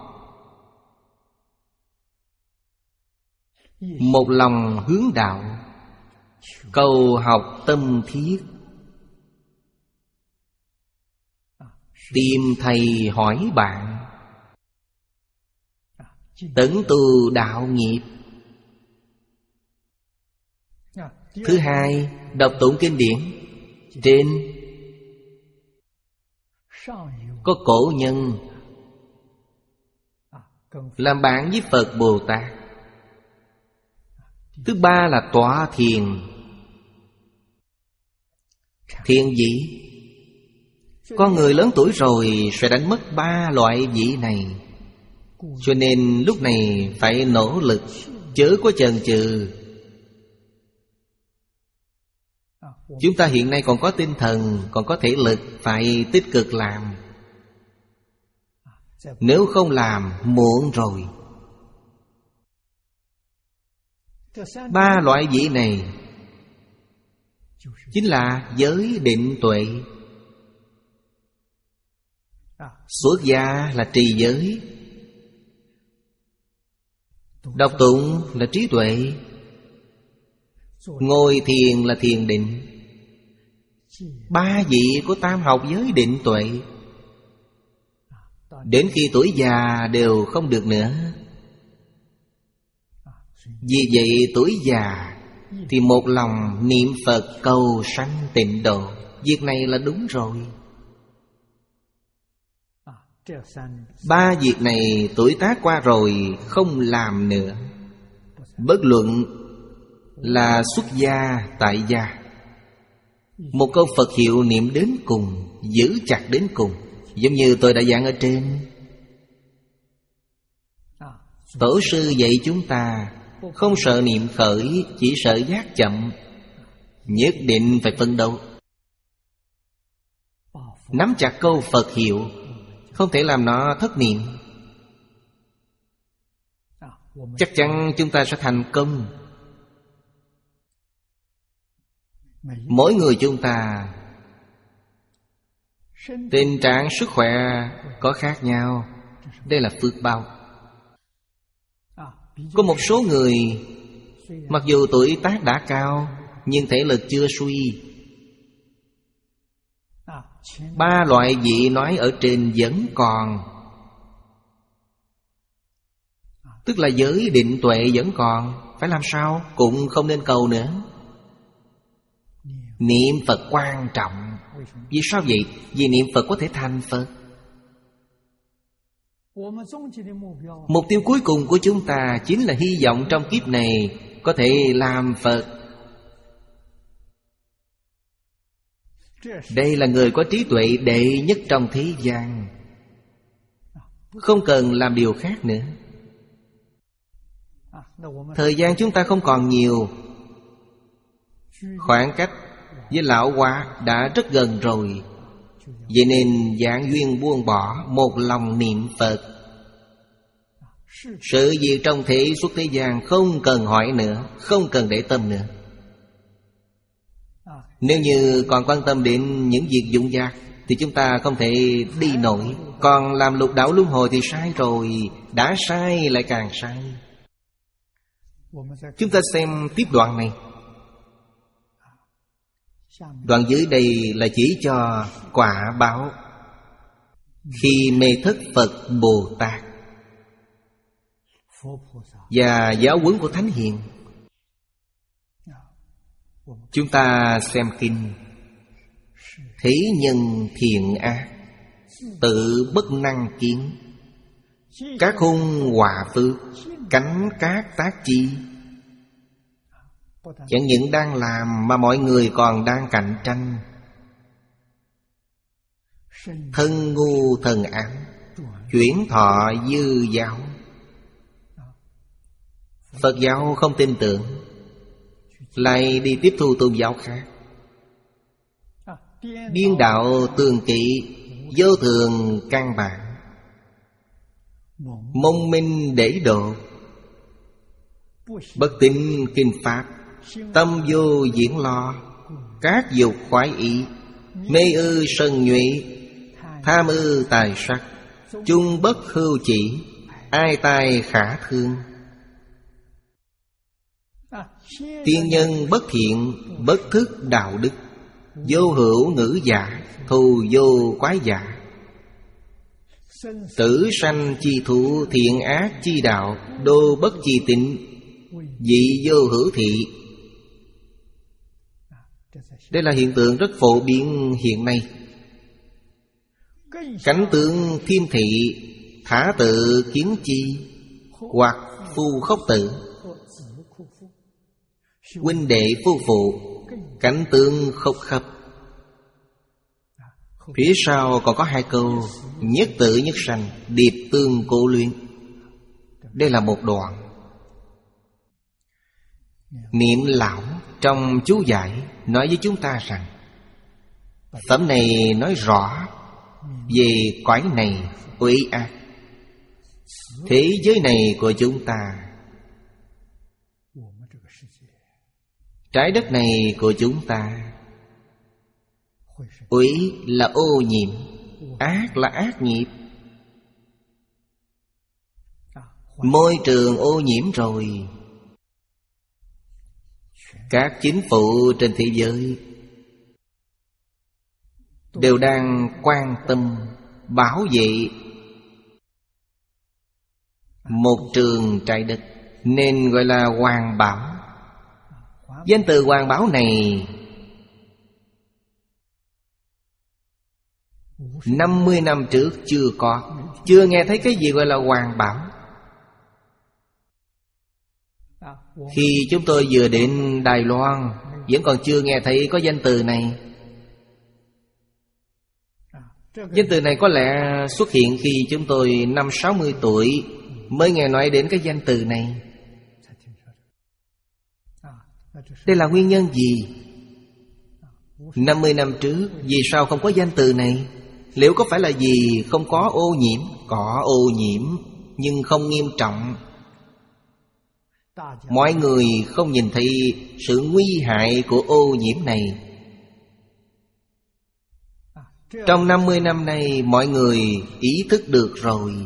một lòng hướng đạo, cầu học tâm thiết, tìm thầy hỏi bạn, tấn tu đạo nghiệp. Thứ hai, đọc tụng kinh điển. Trên có cổ nhân làm bạn với Phật Bồ Tát. Thứ ba là tọa thiền. Thiền vị, con người lớn tuổi rồi sẽ đánh mất ba loại vị này. Cho nên lúc này phải nỗ lực, chớ có chần chừ. Chúng ta hiện nay còn có tinh thần, còn có thể lực, phải tích cực làm. Nếu không làm, muộn rồi. Ba loại vị này chính là giới định tuệ. Xuất gia là trì giới, đọc tụng là trí tuệ, ngồi thiền là thiền định. Ba vị của tam học giới định tuệ, đến khi tuổi già đều không được nữa. Vì vậy tuổi già thì một lòng niệm Phật cầu sanh tịnh độ. Việc này là đúng rồi. Ba việc này tuổi tác qua rồi không làm nữa. Bất luận là xuất gia, tại gia, một câu Phật hiệu niệm đến cùng, giữ chặt đến cùng. Giống như tôi đã giảng ở trên, Tổ sư dạy chúng ta không sợ niệm khởi, chỉ sợ giác chậm. Nhất định phải phấn đấu, nắm chặt câu Phật hiệu, không thể làm nó thất niệm. Chắc chắn chúng ta sẽ thành công. Mỗi người chúng ta tình trạng sức khỏe có khác nhau. Đây là phước báo. Có một số người mặc dù tuổi tác đã cao, nhưng thể lực chưa suy. Ba loại vị nói ở trên vẫn còn, tức là giới định tuệ vẫn còn. Phải làm sao? Cũng không nên cầu nữa. Niệm Phật quan trọng. Vì sao vậy? Vì niệm Phật có thể thành Phật. Mục tiêu cuối cùng của chúng ta chính là hy vọng trong kiếp này có thể làm Phật. Đây là người có trí tuệ đệ nhất trong thế gian. Không cần làm điều khác nữa. Thời gian chúng ta không còn nhiều. Khoảng cách với lão hóa đã rất gần rồi. Vậy nên Dạng Duyên buông bỏ, một lòng niệm Phật. Sự việc trong thế xuất thế gian không cần hỏi nữa, không cần để tâm nữa. Nếu như còn quan tâm đến những việc dụng dạc thì chúng ta không thể đi nổi. Còn làm lục đạo luân hồi thì sai rồi. Đã sai lại càng sai. Chúng ta xem tiếp đoạn này. Đoạn dưới đây là chỉ cho quả báo khi mê thất Phật Bồ Tát và giáo huấn của Thánh Hiền. Chúng ta xem kinh. Thế nhân thiện ác, tự bất năng kiến. Các hung họa phước, cánh các tác chi. Chẳng những đang làm mà mọi người còn đang cạnh tranh. Thân ngu thần ám, chuyển thọ dư giáo. Phật giáo không tin tưởng, lại đi tiếp thu tôn giáo khác. Điên đạo tường kỵ, vô thường căn bản. Mông minh để độ, bất tín kinh pháp. Tâm vô diễn lo, các dục khoái ý. Mê ư sân nhuệ, tham ư tài sắc. Chung bất hưu chỉ, ai tài khả thương. Tiên nhân bất thiện, bất thức đạo đức. Vô hữu ngữ giả, thù vô quái giả. Tử sanh chi thủ, thiện ác chi đạo. Đô bất chi tịnh, dị vô hữu thị. Đây là hiện tượng rất phổ biến hiện nay. Cảnh tượng thiên thị, thả tự kiến chi. Hoặc phu khốc tử, huynh đệ phu phụ. Cảnh tượng khốc khập. Phía sau còn có hai câu: nhất tử nhất sanh, điệp tương cổ luyện. Đây là một đoạn. Niệm lão trong chú giải nói với chúng ta rằng phẩm này nói rõ về cõi này uy ác. Thế giới này của chúng ta, trái đất này của chúng ta, uy là ô nhiễm, ác là ác nghiệp. Môi trường ô nhiễm rồi. Các chính phủ trên thế giới đều đang quan tâm bảo vệ một trường trái đất, nên gọi là hoàn bảo. Danh từ hoàn bảo này năm mươi năm trước chưa có. Chưa nghe thấy cái gì gọi là hoàn bảo. Khi chúng tôi vừa đến Đài Loan, vẫn còn chưa nghe thấy có danh từ này. Danh từ này có lẽ xuất hiện khi chúng tôi năm sáu mươi tuổi mới nghe nói đến cái danh từ này. Đây là nguyên nhân gì? năm mươi năm trước vì sao không có danh từ này? Liệu có phải là vì không có ô nhiễm? Có ô nhiễm nhưng không nghiêm trọng. Mọi người không nhìn thấy sự nguy hại của ô nhiễm này. Trong năm mươi năm nay mọi người ý thức được rồi.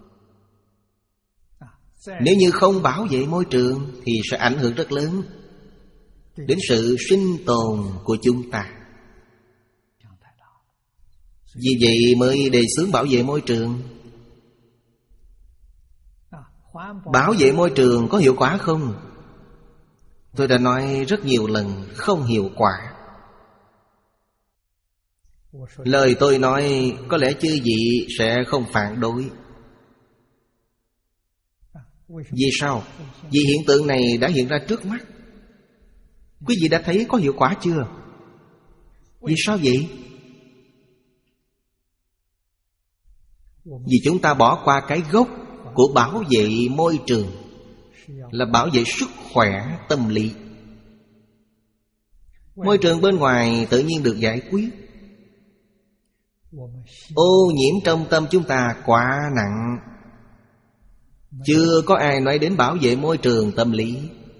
Nếu như không bảo vệ môi trường thì sẽ ảnh hưởng rất lớn đến sự sinh tồn của chúng ta. Vì vậy mới đề xướng bảo vệ môi trường. Bảo vệ môi trường có hiệu quả không? Tôi đã nói rất nhiều lần, không hiệu quả. Lời tôi nói có lẽ chư vị sẽ không phản đối. Vì sao? Vì hiện tượng này đã hiện ra trước mắt. Quý vị đã thấy có hiệu quả chưa? Vì sao vậy? Vì chúng ta bỏ qua cái gốc của bảo vệ môi trường, là bảo vệ sức khỏe tâm lý. Môi trường bên ngoài tự nhiên được giải quyết. Ô nhiễm trong tâm chúng ta quá nặng. Chưa có ai nói đến bảo vệ môi trường tâm lý.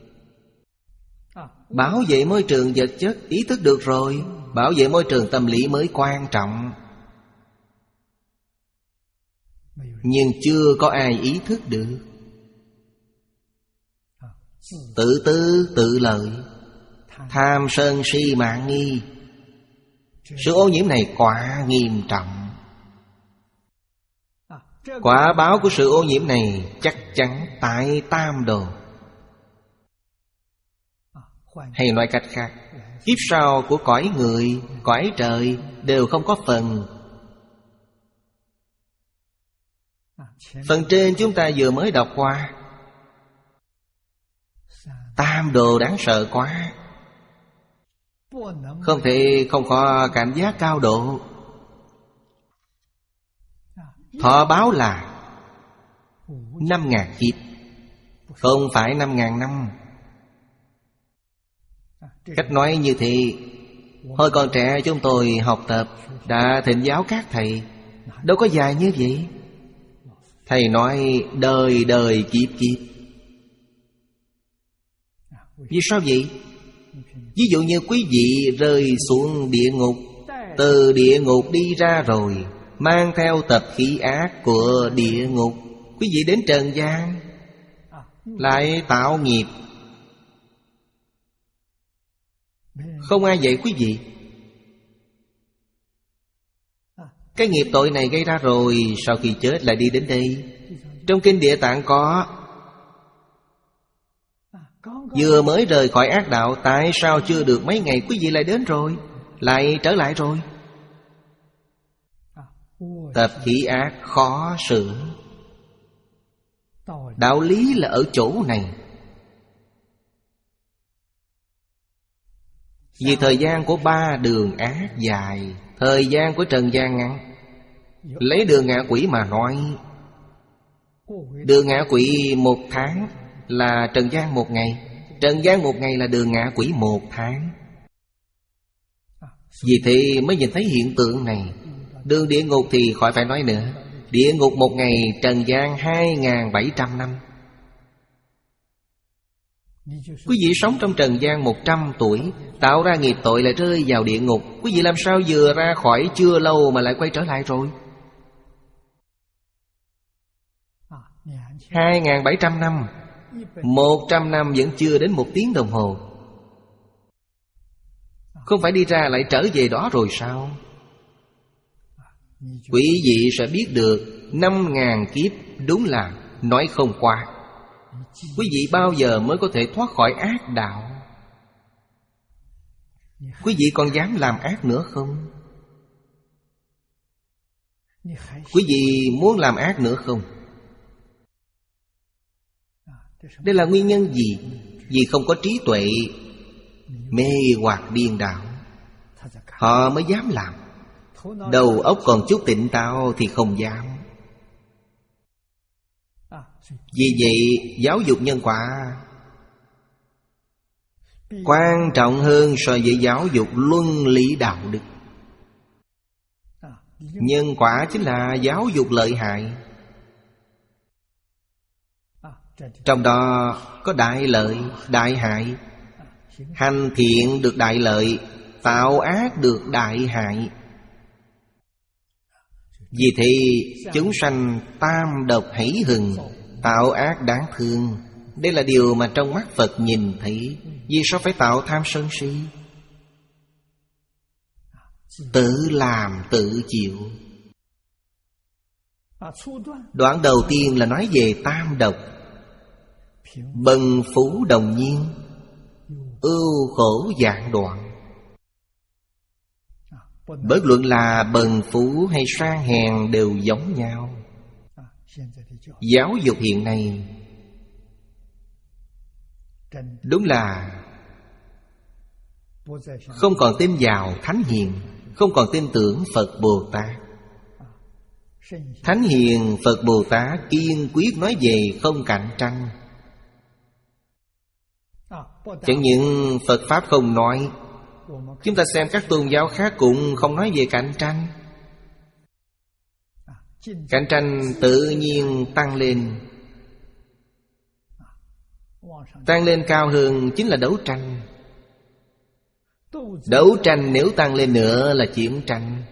Bảo vệ môi trường vật chất ý thức được rồi, bảo vệ môi trường tâm lý mới quan trọng. Nhưng chưa có ai ý thức được. Tự tư tự lợi, tham sân si mạn nghi. Sự ô nhiễm này quá nghiêm trọng. Quả báo của sự ô nhiễm này chắc chắn tại tam đồ. Hay nói cách khác, kiếp sau của cõi người, cõi trời đều không có phần. Phần trên chúng ta vừa mới đọc qua. Tam đồ đáng sợ quá. Không thể không có cảnh giác cao độ. Thọ báo là năm ngàn kiếp, không phải năm ngàn năm. Cách nói như thế, hồi còn trẻ chúng tôi học tập đã thịnh giáo các thầy, đâu có dài như vậy. Thầy nói đời đời kiếp kiếp. Vì sao vậy? Ví dụ như quý vị rơi xuống địa ngục, từ địa ngục đi ra rồi, mang theo tập khí ác của địa ngục, quý vị đến trần gian lại tạo nghiệp. Không ai dạy quý vị. Cái nghiệp tội này gây ra rồi, sau khi chết lại đi đến đây. Trong kinh Địa Tạng có, vừa mới rời khỏi ác đạo, tại sao chưa được mấy ngày quý vị lại đến rồi, lại trở lại rồi? Tập khí ác khó sửa. Đạo lý là ở chỗ này. Vì thời gian của ba đường ác dài, thời gian của trần gian ngắn. Lấy đường ngạ quỷ mà nói, đường ngạ quỷ một tháng là trần gian một ngày, trần gian một ngày là đường ngạ quỷ một tháng. Vì thế mới nhìn thấy hiện tượng này. Đường địa ngục thì khỏi phải nói nữa. Địa ngục một ngày, trần gian hai nghìn bảy trăm năm. Quý vị sống trong trần gian một trăm tuổi, tạo ra nghiệp tội lại rơi vào địa ngục. Quý vị làm sao vừa ra khỏi chưa lâu mà lại quay trở lại rồi? Hai nghìn bảy trăm năm, một trăm năm vẫn chưa đến một tiếng đồng hồ. Không phải đi ra lại trở về đó rồi sao? Quý vị sẽ biết được năm ngàn kiếp đúng là nói không qua. Quý vị bao giờ mới có thể thoát khỏi ác đạo? Quý vị còn dám làm ác nữa không? Quý vị muốn làm ác nữa không? Đây là nguyên nhân gì? Vì không có trí tuệ, mê hoặc điên đảo, họ mới dám làm. Đầu óc còn chút tịnh tao thì không dám. Vì vậy giáo dục nhân quả quan trọng hơn so với giáo dục luân lý đạo đức. Nhân quả chính là giáo dục lợi hại. Trong đó có đại lợi, đại hại. Hành thiện được đại lợi, tạo ác được đại hại. Vì thế chúng sanh tam độc hỷ hừng, tạo ác đáng thương. Đây là điều mà trong mắt Phật nhìn thấy. Vì sao phải tạo tham sân si? Tự làm tự chịu. Đoạn đầu tiên là nói về tam độc. Bần phú đồng nhiên, ưu khổ dạng đoạn. Bất luận là bần phú hay sang hèn đều giống nhau. Giáo dục hiện nay đúng là không còn tin vào Thánh Hiền, không còn tin tưởng Phật Bồ Tát. Thánh Hiền Phật Bồ Tát kiên quyết nói về không cạnh tranh. Chẳng những Phật Pháp không nói, chúng ta xem các tôn giáo khác cũng không nói về cạnh tranh. Cạnh tranh tự nhiên tăng lên. Tăng lên cao hơn chính là đấu tranh. Đấu tranh nếu tăng lên nữa là chiến tranh.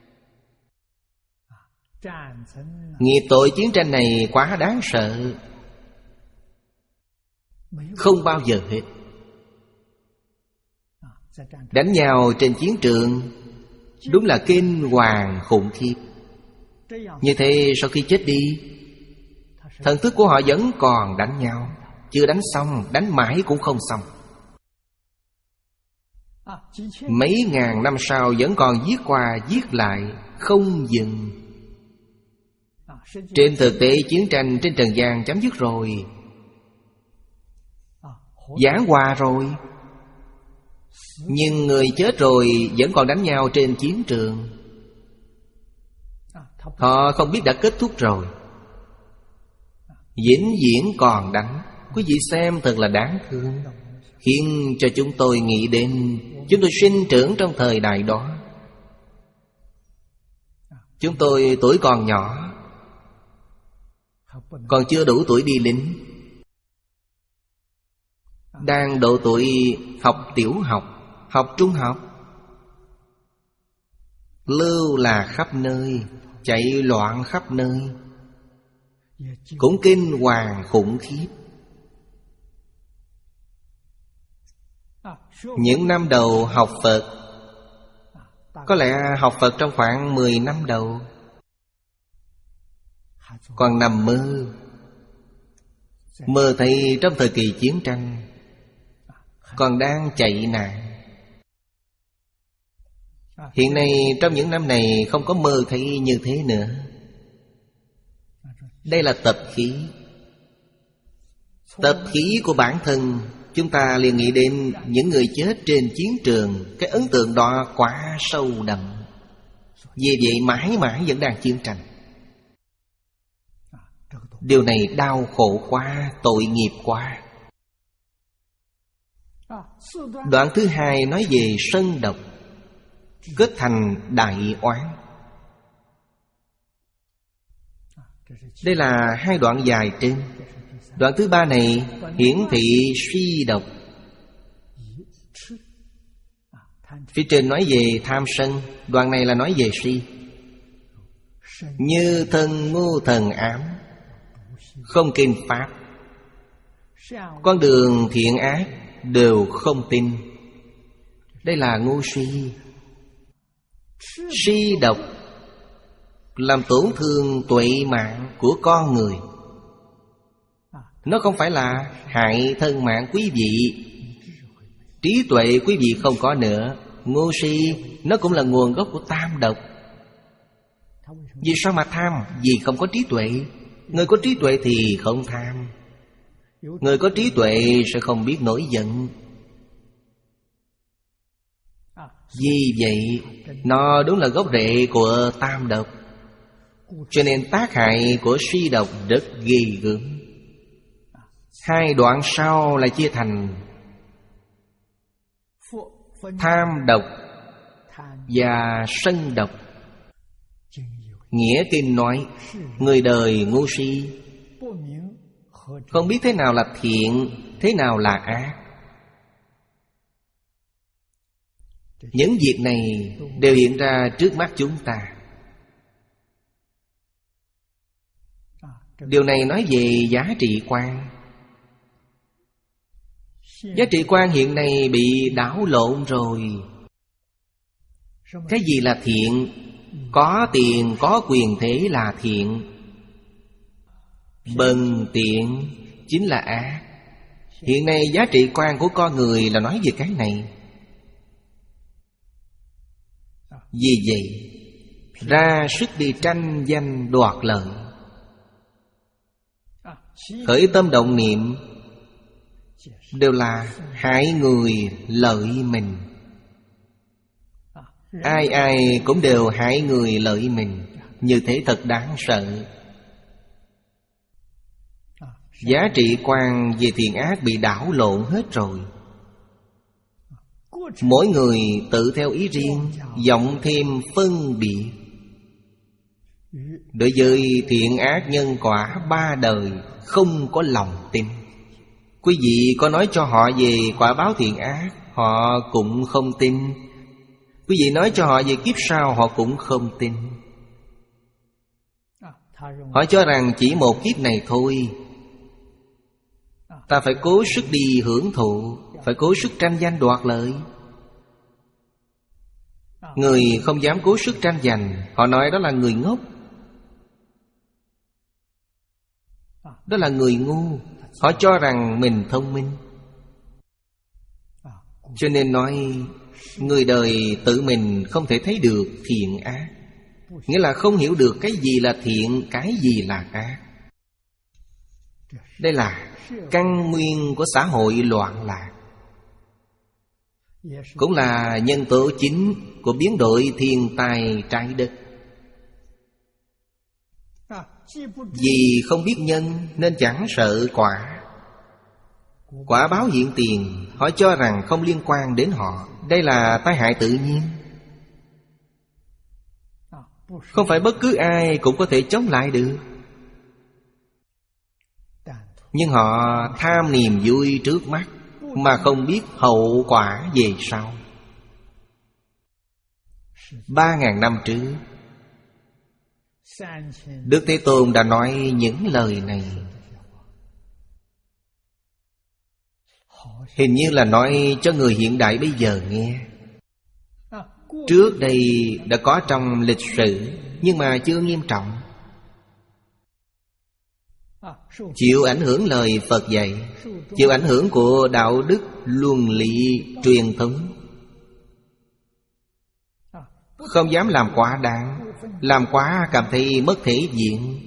Nghiệp tội chiến tranh này quá đáng sợ, không bao giờ hết. Đánh nhau trên chiến trường đúng là kinh hoàng khủng khiếp. Như thế sau khi chết đi, thần thức của họ vẫn còn đánh nhau. Chưa đánh xong, đánh mãi cũng không xong. Mấy ngàn năm sau vẫn còn giết qua giết lại, không dừng. Trên thực tế chiến tranh trên trần gian chấm dứt rồi, giảng hòa rồi. Nhưng người chết rồi vẫn còn đánh nhau trên chiến trường. Họ không biết đã kết thúc rồi, vĩnh viễn còn đánh. Quý vị xem thật là đáng thương, khiến cho chúng tôi nghĩ đến chúng tôi sinh trưởng trong thời đại đó. Chúng tôi tuổi còn nhỏ, còn chưa đủ tuổi đi lính, đang độ tuổi học tiểu học, học trung học. Lưu là khắp nơi, chạy loạn khắp nơi, cũng kinh hoàng khủng khiếp. Những năm đầu học Phật, có lẽ học Phật trong khoảng mười năm đầu, còn nằm mơ. Mơ thấy trong thời kỳ chiến tranh, còn đang chạy nạn. Hiện nay trong những năm này không có mơ thấy như thế nữa. Đây là tập khí. Tập khí của bản thân, chúng ta liền nghĩ đến những người chết trên chiến trường. Cái ấn tượng đó quá sâu đậm. Vì vậy mãi mãi vẫn đang chiến tranh. Điều này đau khổ quá, tội nghiệp quá. Đoạn thứ hai nói về sân độc, kết thành đại oán. Đây là hai đoạn dài trên. Đoạn thứ ba này hiển thị suy độc. Phía trên nói về tham sân, đoạn này là nói về si. Như thân ngu thần ám, không kinh pháp, con đường thiện ác đều không tin. Đây là ngu si. Si độc làm tổn thương tuệ mạng của con người. Nó không phải là hại thân mạng quý vị. Trí tuệ quý vị không có nữa. Ngu si nó cũng là nguồn gốc của tam độc. Vì sao mà tham? Vì không có trí tuệ. Người có trí tuệ thì không tham. Người có trí tuệ sẽ không biết nổi giận. Vì vậy nó đúng là gốc rễ của tam độc. Cho nên tác hại của suy độc rất ghê gớm. Hai đoạn sau là chia thành tham độc và sân độc. Nghĩa kinh nói, người đời ngu si, không biết thế nào là thiện, thế nào là ác. Những việc này đều hiện ra trước mắt chúng ta. Điều này nói về giá trị quan. Giá trị quan hiện nay bị đảo lộn rồi. Cái gì là thiện? Có tiền, có quyền thế là thiện. Bần tiện chính là ác. Hiện nay giá trị quan của con người là nói về cái này. Vì vậy ra sức đi tranh danh đoạt lợi, khởi tâm động niệm đều là hại người lợi mình. Ai ai cũng đều hại người lợi mình. Như thế thật đáng sợ. Giá trị quan về thiện ác bị đảo lộn hết rồi. Mỗi người tự theo ý riêng, vọng thêm phân biệt. Đối với thiện ác nhân quả ba đời không có lòng tin. Quý vị có nói cho họ về quả báo thiện ác, họ cũng không tin. Quý vị nói cho họ về kiếp sau, họ cũng không tin. Họ cho rằng chỉ một kiếp này thôi, ta phải cố sức đi hưởng thụ, phải cố sức tranh danh đoạt lợi. Người không dám cố sức tranh giành, họ nói đó là người ngốc, đó là người ngu. Họ cho rằng mình thông minh. Cho nên nói người đời tự mình không thể thấy được thiện ác, nghĩa là không hiểu được cái gì là thiện, cái gì là ác. Đây là căn nguyên của xã hội loạn lạc, cũng là nhân tố chính của biến đổi thiên tai trái đất. Vì không biết nhân nên chẳng sợ quả. Quả báo hiện tiền, họ cho rằng không liên quan đến họ. Đây là tai hại tự nhiên. Không phải bất cứ ai cũng có thể chống lại được. Nhưng họ tham niềm vui trước mắt mà không biết hậu quả về sau. Ba ngàn năm trước, Đức Thế Tôn đã nói những lời này. Hình như là nói cho người hiện đại bây giờ nghe. Trước đây đã có trong lịch sử, nhưng mà chưa nghiêm trọng. Chịu ảnh hưởng lời Phật dạy, chịu ảnh hưởng của đạo đức, luân lý, truyền thống, không dám làm quá đáng. Làm quá cảm thấy mất thể diện.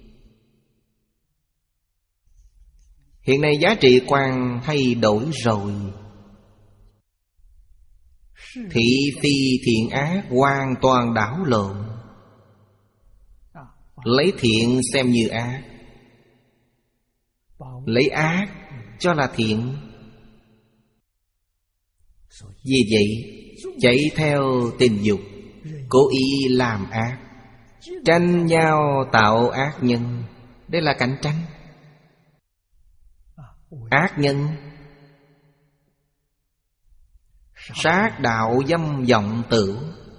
Hiện nay giá trị quan thay đổi rồi. Thị phi thiện ác hoàn toàn đảo lộn. Lấy thiện xem như ác, lấy ác cho là thiện. Vì vậy chạy theo tình dục, cố ý làm ác, tranh nhau tạo ác nhân. Đây là cạnh tranh. Ác nhân sát đạo dâm vọng tửu,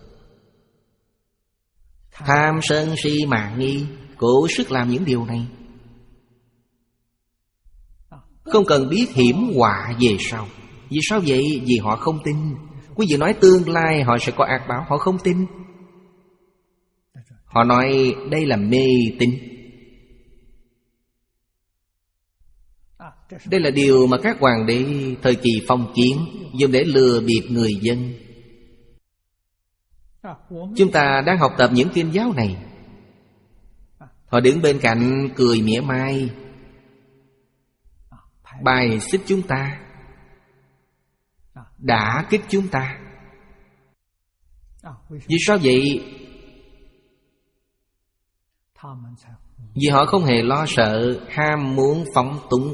tham sân si mạn nghi, cố sức làm những điều này. Không cần biết hiểm họa về sau. Vì sao vậy? Vì họ không tin. Quý vị nói tương lai họ sẽ có ác báo, họ không tin. Họ nói đây là mê tín. Đây là điều mà các hoàng đế thời kỳ phong kiến dùng để lừa bịp người dân. Chúng ta đang học tập những kinh giáo này. Họ đứng bên cạnh cười mỉa mai, bài xích chúng ta, đả kích chúng ta. Vì sao vậy? Vì họ không hề lo sợ ham muốn phóng túng,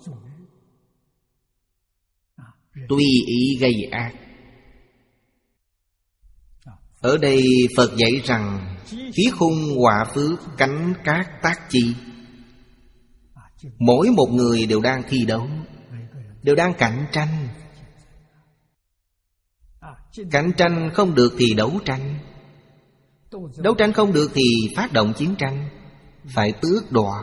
tùy ý gây ác. Ở đây Phật dạy rằng khí khung họa phước, cánh cát tác chi. Mỗi một người đều đang thi đấu, đều đang cạnh tranh. Cạnh tranh không được thì đấu tranh, đấu tranh không được thì phát động chiến tranh, phải tước đoạt.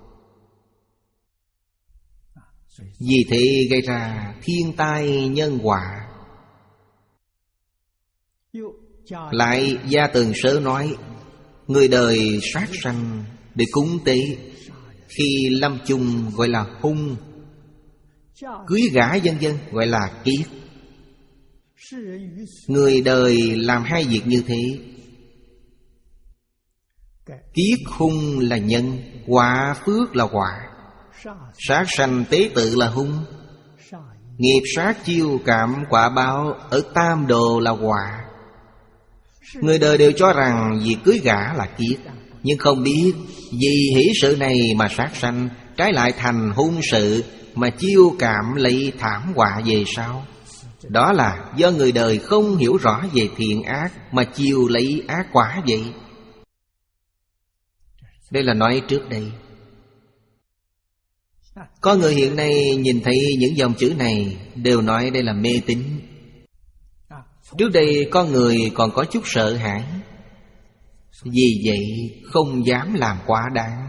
Vì thế gây ra thiên tai nhân họa. Lại Gia Tường Sớ nói, người đời sát sanh để cúng tế, khi lâm chung gọi là hung, cưới gả vân vân gọi là kiết. Người đời làm hai việc như thế. Kiết hung là nhân, quả phước là quả. Sát sanh tế tự là hung. Nghiệp sát chiêu cảm quả báo ở tam đồ là quả. Người đời đều cho rằng việc cưới gả là kiết, nhưng không biết vì hỷ sự này mà sát sanh, trái lại thành hung sự mà chiêu cảm lấy thảm họa về sau. Đó là do người đời không hiểu rõ về thiện ác mà chiêu lấy ác quả vậy. Đây là nói trước đây. Có người hiện nay nhìn thấy những dòng chữ này đều nói đây là mê tín. Trước đây có người còn có chút sợ hãi, vì vậy không dám làm quá đáng.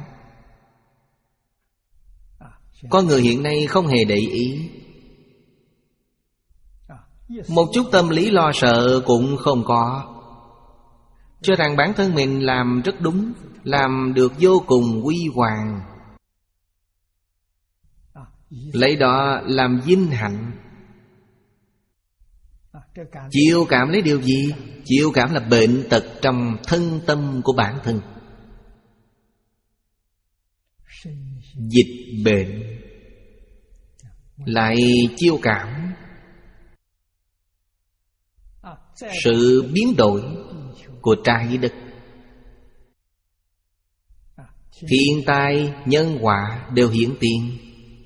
Có người hiện nay không hề để ý, một chút tâm lý lo sợ cũng không có, cho rằng bản thân mình làm rất đúng, làm được vô cùng huy hoàng, lấy đó làm vinh hạnh. Chiêu cảm lấy điều gì? Chiêu cảm là bệnh tật trong thân tâm của bản thân. Dịch bệnh lại chiêu cảm sự biến đổi của trái đất. Thiên tai, nhân họa đều hiển tiền.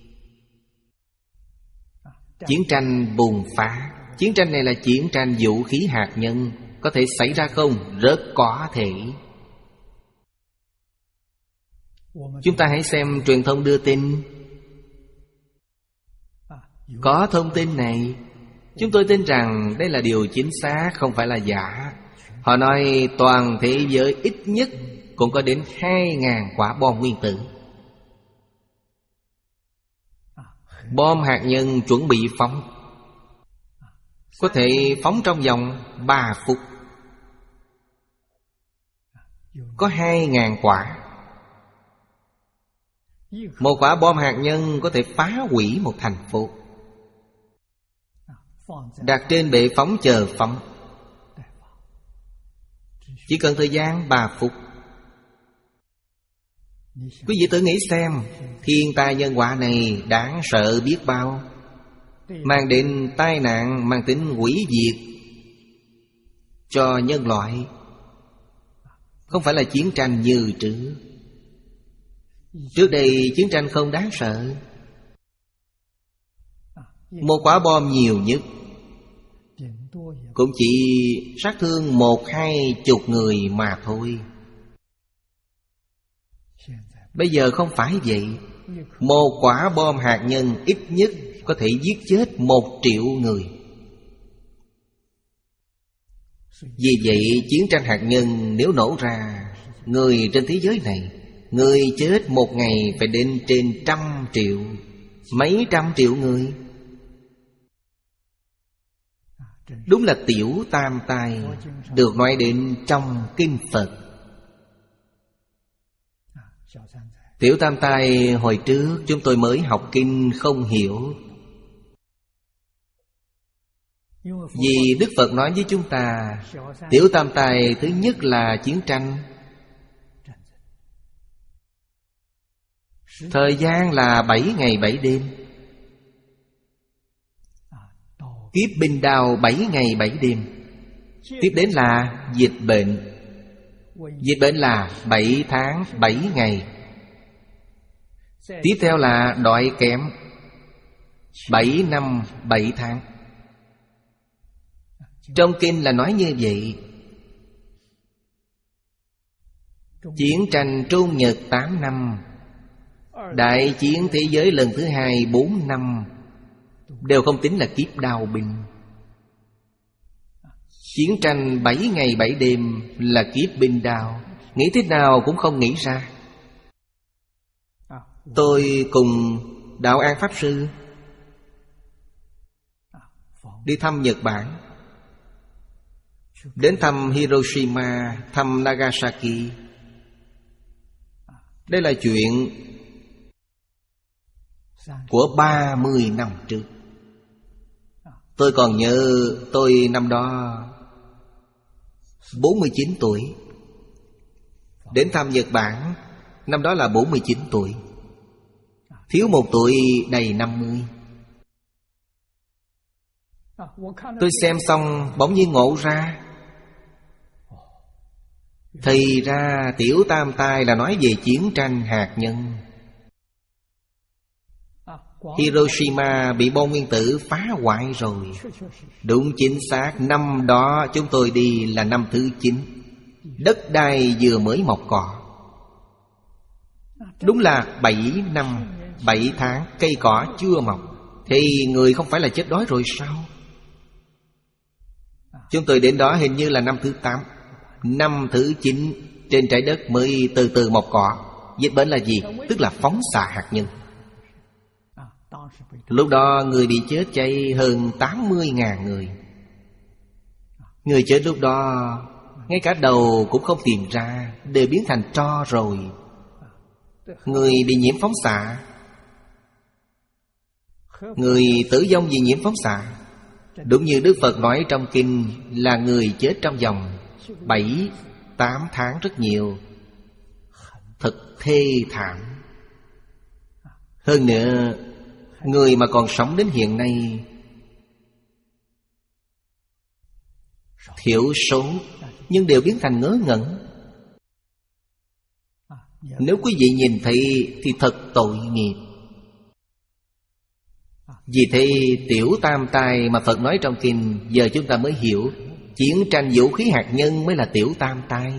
Chiến tranh bùng phát. Chiến tranh này là chiến tranh vũ khí hạt nhân. Có thể xảy ra không? Rất có thể. Chúng ta hãy xem truyền thông đưa tin. Có thông tin này, chúng tôi tin rằng đây là điều chính xác, không phải là giả. Họ nói toàn thế giới ít nhất cũng có đến hai ngàn quả bom nguyên tử. Bom hạt nhân chuẩn bị phóng, có thể phóng trong vòng ba phút. Có hai ngàn quả. Một quả bom hạt nhân có thể phá hủy một thành phố. Đặt trên bệ phóng chờ phóng, chỉ cần thời gian ba phút. Quý vị tự nghĩ xem, thiên tai nhân họa này đáng sợ biết bao, mang đến tai nạn mang tính hủy diệt cho nhân loại. Không phải là chiến tranh như trước. Trước đây chiến tranh không đáng sợ. Một quả bom nhiều nhất cũng chỉ sát thương một hai chục người mà thôi. Bây giờ không phải vậy. Một quả bom hạt nhân ít nhất có thể giết chết một triệu người. Vì vậy chiến tranh hạt nhân nếu nổ ra, người trên thế giới này, người chết một ngày phải đến trên trăm triệu, mấy trăm triệu người. Đúng là tiểu tam tai được nói đến trong kinh Phật. Tiểu tam tai hồi trước chúng tôi mới học kinh không hiểu. Vì Đức Phật nói với chúng ta, tiểu tam tai thứ nhất là chiến tranh. Thời gian là bảy ngày bảy đêm. Kiếp binh đao bảy ngày bảy đêm. Tiếp đến là dịch bệnh. Dịch bệnh là bảy tháng bảy ngày. Tiếp theo là đói kém, bảy năm bảy tháng. Trong kinh là nói như vậy. Chiến tranh Trung Nhật tám năm, đại chiến thế giới lần thứ hai bốn năm, đều không tính là kiếp đao binh. Chiến tranh bảy ngày bảy đêm là kiếp binh đao. Nghĩ thế nào cũng không nghĩ ra. Tôi cùng Đạo An Pháp Sư đi thăm Nhật Bản, đến thăm Hiroshima, thăm Nagasaki. Đây là chuyện của ba mươi năm trước. Tôi còn nhớ tôi năm đó bốn mươi chín tuổi. Đến thăm Nhật Bản, năm đó là bốn mươi chín tuổi. Thiếu một tuổi đầy năm mươi. Tôi xem xong bỗng nhiên ngộ ra, thì ra Tiểu Tam Tai là nói về chiến tranh hạt nhân. Hiroshima bị bom nguyên tử phá hoại rồi. Đúng chính xác, năm đó chúng tôi đi là năm thứ chín. Đất đai vừa mới mọc cỏ. Đúng là bảy năm, bảy tháng cây cỏ chưa mọc. Thì người không phải là chết đói rồi sao? Chúng tôi đến đó hình như là năm thứ tám. Năm thứ chín trên trái đất mới từ từ mọc cỏ. Dịch bệnh là gì? Tức là phóng xạ hạt nhân. Lúc đó người bị chết cháy hơn tám mươi nghìn người. Người chết lúc đó ngay cả đầu cũng không tìm ra, đều biến thành tro rồi. Người bị nhiễm phóng xạ, người tử vong vì nhiễm phóng xạ. Đúng như Đức Phật nói trong kinh, là người chết trong vòng bảy, tám tháng rất nhiều. Thật thê thảm. Hơn nữa, người mà còn sống đến hiện nay thiểu số, nhưng đều biến thành ngớ ngẩn. Nếu quý vị nhìn thấy thì thật tội nghiệp. Vì thế Tiểu Tam Tai mà Phật nói trong kinh, giờ chúng ta mới hiểu, chiến tranh vũ khí hạt nhân mới là Tiểu Tam Tai.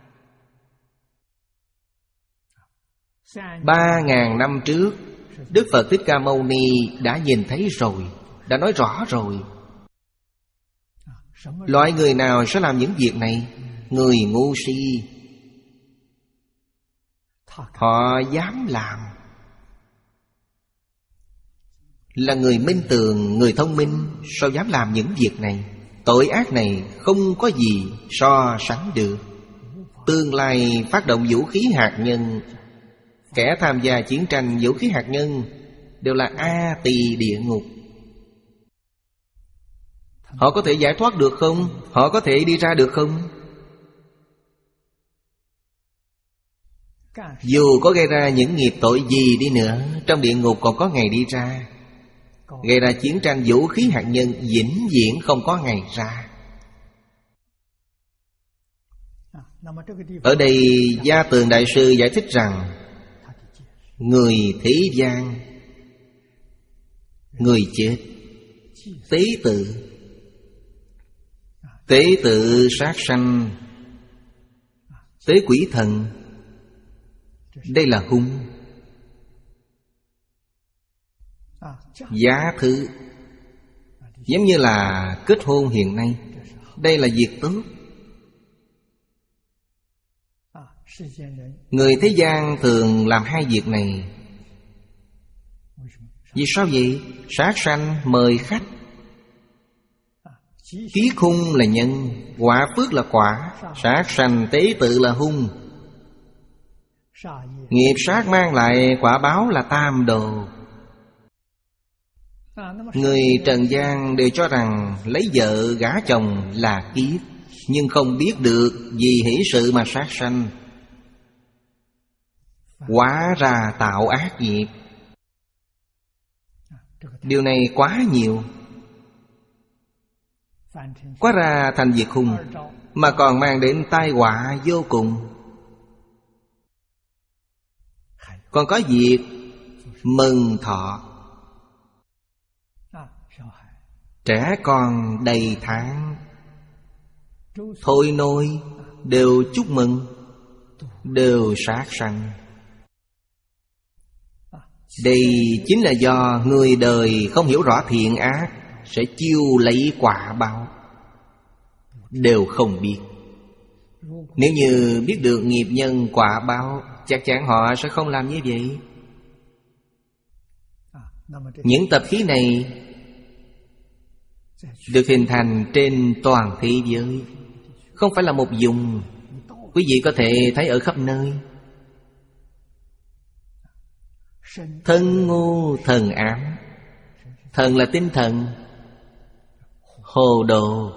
Ba ngàn năm trước, Đức Phật Thích Ca Mâu Ni đã nhìn thấy rồi, đã nói rõ rồi. Loại người nào sẽ làm những việc này? Người ngu si. Họ dám làm. Là người minh tường, người thông minh, sao dám làm những việc này? Tội ác này không có gì so sánh được. Tương lai phát động vũ khí hạt nhân, kẻ tham gia chiến tranh vũ khí hạt nhân đều là A Tỳ địa ngục. Họ có thể giải thoát được không? Họ có thể đi ra được không? Dù có gây ra những nghiệp tội gì đi nữa, trong địa ngục còn có ngày đi ra. Gây ra chiến tranh vũ khí hạt nhân, vĩnh viễn không có ngày ra. Ở đây Gia Tường Đại Sư giải thích rằng, người thế gian, người chết, tế tự, tế tự sát sanh, tế quỷ thần, đây là hung. Giá thứ, giống như là kết hôn hiện nay, đây là việc tốt. Người thế gian thường làm hai việc này. Vì sao vậy? Sát sanh mời khách, ký khung là nhân, quả phước là quả. Sát sanh tế tự là hung. Nghiệp sát mang lại quả báo là tam đồ. Người trần gian đều cho rằng lấy vợ gả chồng là kiếp, nhưng không biết được vì hỷ sự mà sát sanh. Hóa ra tạo ác nghiệp. Điều này quá nhiều. Quá ra thành việc hung, mà còn mang đến tai họa vô cùng. Còn có việc mừng thọ. Trẻ con đầy tháng, thôi nôi đều chúc mừng, đều sát sanh. Đây chính là do người đời không hiểu rõ thiện ác, sẽ chiêu lấy quả báo, đều không biết. Nếu như biết được nghiệp nhân quả báo, chắc chắn họ sẽ không làm như vậy. Những tập khí này được hình thành trên toàn thế giới, không phải là một vùng. Quý vị có thể thấy ở khắp nơi. Thân ngu thần ám. Thần là tinh thần, Hồ đồ.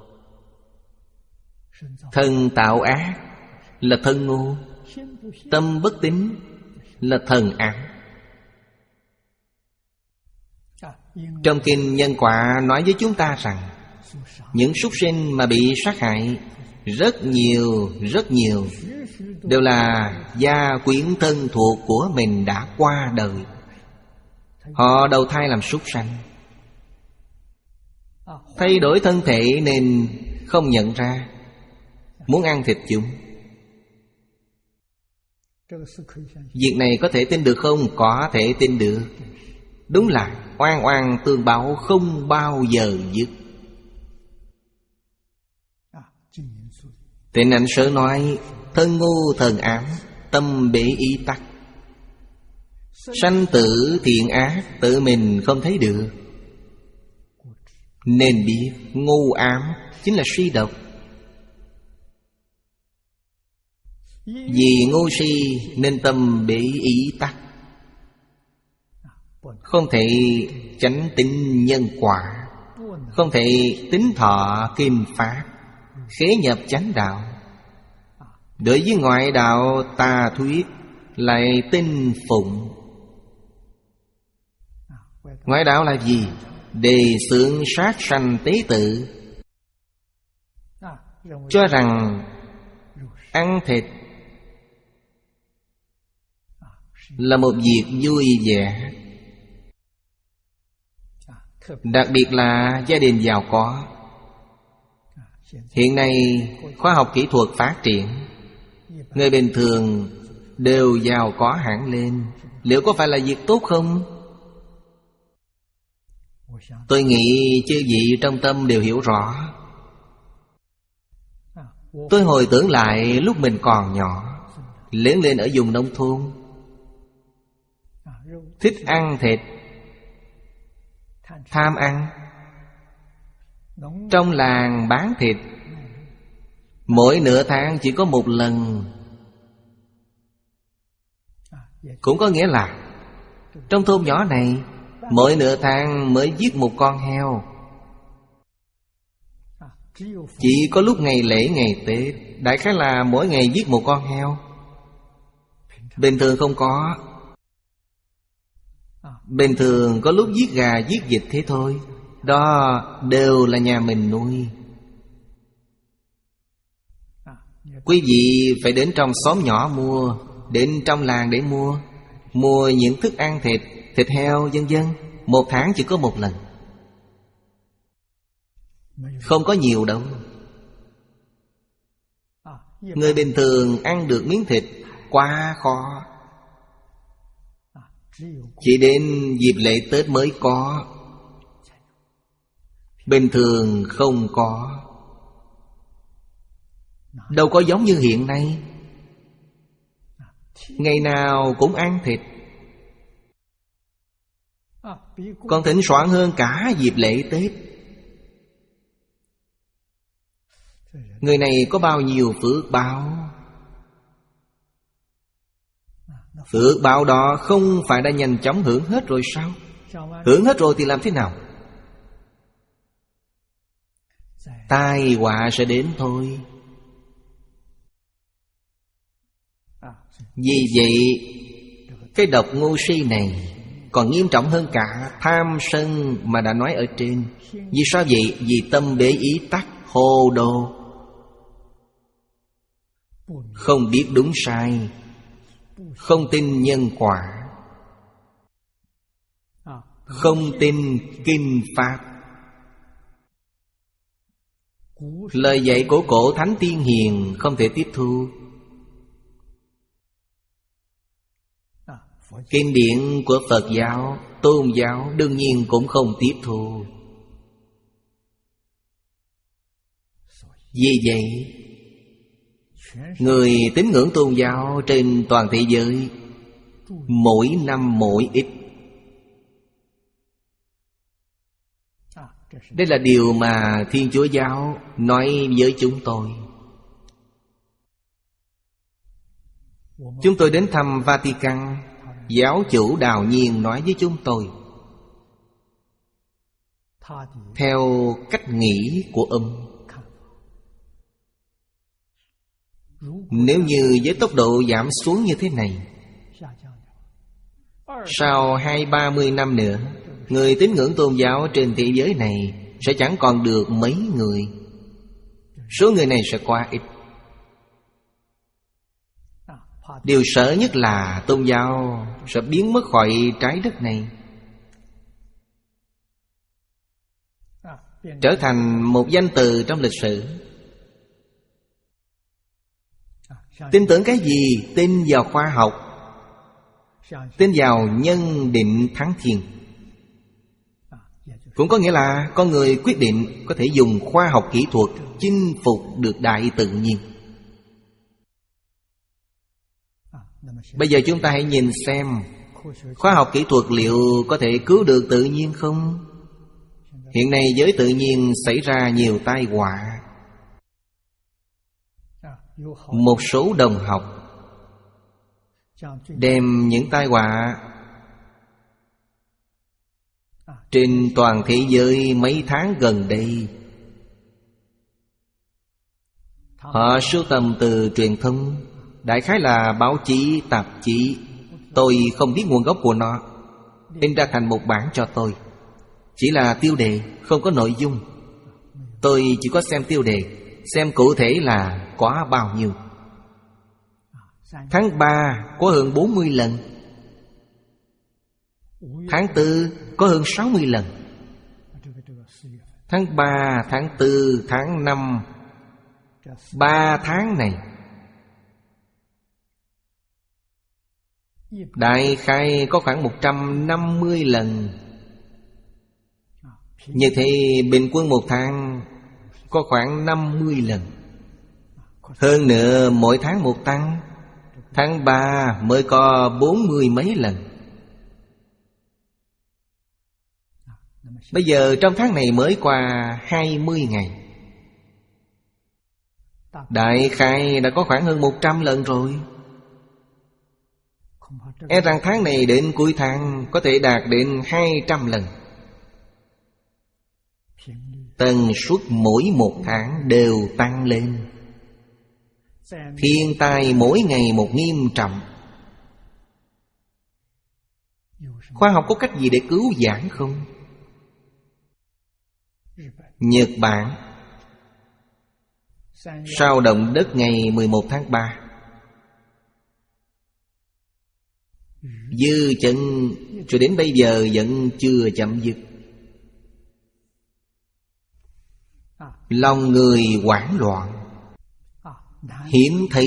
Thân tạo ác là thân ngu, tâm bất tín là thần ác. Trong kinh Nhân Quả nói với chúng ta rằng những súc sinh mà bị sát hại rất nhiều, rất nhiều đều là gia quyến thân thuộc của mình đã qua đời. Họ đầu thai làm súc sanh, thay đổi thân thể nên không nhận ra, muốn ăn thịt chúng. Việc này có thể tin được không? Có thể tin được. Đúng là oan oan tương báo không bao giờ dứt. Tịnh Ảnh Sở nói: thân ngu thần ám, tâm bể ý tắc. Sanh tử thiện ác tự mình không thấy được, nên biết ngu ám chính là suy độc. Vì ngu si nên tâm bể ý tắc, không thể chánh tín nhân quả, không thể tín thọ kim pháp, khế nhập chánh đạo. Đối với ngoại đạo tà thuyết lại tin phụng. Ngoại đạo là gì? Đề xướng sát sanh tế tự, cho rằng ăn thịt là một việc vui vẻ. Đặc biệt là gia đình giàu có. Hiện nay khoa học kỹ thuật phát triển, người bình thường đều giàu có hẳn lên. Liệu có phải là việc tốt không? Tôi nghĩ chư vị trong tâm đều hiểu rõ. Tôi hồi tưởng lại lúc mình còn nhỏ, lớn lên ở vùng nông thôn, thích ăn thịt, tham ăn. Trong làng bán thịt, mỗi nửa tháng chỉ có một lần. Cũng có nghĩa là trong thôn nhỏ này, mỗi nửa tháng mới giết một con heo. Chỉ có lúc ngày lễ ngày Tết, đại khái là mỗi ngày giết một con heo. Bình thường không có. Bình thường có lúc giết gà giết vịt thế thôi. Đó đều là nhà mình nuôi. Quý vị phải đến trong xóm nhỏ mua, đến trong làng để mua. Mua những thức ăn thịt, thịt heo vân vân. Một tháng chỉ có một lần, không có nhiều đâu. Người bình thường ăn được miếng thịt quá khó. Chỉ đến dịp lễ Tết mới có, bình thường không có. Đâu có giống như hiện nay, ngày nào cũng ăn thịt, còn thỉnh soạn hơn cả dịp lễ Tết. Người này có bao nhiêu phước báo? Phước báo đó không phải đã nhanh chóng hưởng hết rồi sao? Hưởng hết rồi thì làm thế nào? Tai họa sẽ đến thôi. Vì vậy, cái độc ngu si này còn nghiêm trọng hơn cả tham sân mà đã nói ở trên. Vì sao vậy? Vì tâm bế ý tắc, hồ đồ, không biết đúng sai, không tin nhân quả, không tin kinh pháp. Lời dạy của cổ thánh tiên hiền không thể tiếp thu. Kinh điển của Phật giáo, tôn giáo đương nhiên cũng không tiếp thu. Vì vậy, người tín ngưỡng tôn giáo trên toàn thế giới mỗi năm mỗi ít. Đây là điều mà Thiên Chúa Giáo nói với chúng tôi. Chúng tôi đến thăm Vatican, giáo chủ Đào Nhiên nói với chúng tôi, theo cách nghĩ của ông. Nếu như với tốc độ giảm xuống như thế này, sau hai ba mươi năm nữa, người tín ngưỡng tôn giáo trên thế giới này sẽ chẳng còn được mấy người. Số người này sẽ quá ít. Điều sợ nhất là tôn giáo sẽ biến mất khỏi trái đất này, trở thành một danh từ trong lịch sử. Tin tưởng cái gì? Tin vào khoa học, tin vào nhân định thắng thiên. Cũng có nghĩa là con người quyết định có thể dùng khoa học kỹ thuật chinh phục được đại tự nhiên. Bây giờ chúng ta hãy nhìn xem khoa học kỹ thuật liệu có thể cứu được tự nhiên không? Hiện nay với tự nhiên xảy ra nhiều tai họa. Một số đồng học đem những tai họa trên toàn thế giới mấy tháng gần đây, họ sưu tầm từ truyền thông, đại khái là báo chí, tạp chí. Tôi không biết nguồn gốc của nó, in ra thành một bản cho tôi. Chỉ là tiêu đề, không có nội dung. Tôi chỉ có xem tiêu đề, xem cụ thể là có bao nhiêu. Tháng ba có hơn bốn mươi lần, tháng tư có hơn sáu mươi lần. Tháng ba, tháng tư, tháng năm, ba tháng này đại khái có khoảng một trăm năm mươi lần. Như thế bình quân một tháng có khoảng năm mươi lần. Hơn nữa mỗi tháng một tăng. Tháng ba mới có bốn mươi mấy lần. Bây giờ trong tháng này mới qua hai mươi ngày, đại khái đã có khoảng hơn một trăm lần rồi. E rằng tháng này đến cuối tháng có thể đạt đến hai trăm lần. Tần suất mỗi một tháng đều tăng lên. Thiên tai mỗi ngày một nghiêm trọng. Khoa học có cách gì để cứu vãn không? Nhật Bản sau động đất ngày mười một tháng ba, dư chấn cho đến bây giờ vẫn chưa chấm dứt. Lòng người hoảng loạn, hiển thị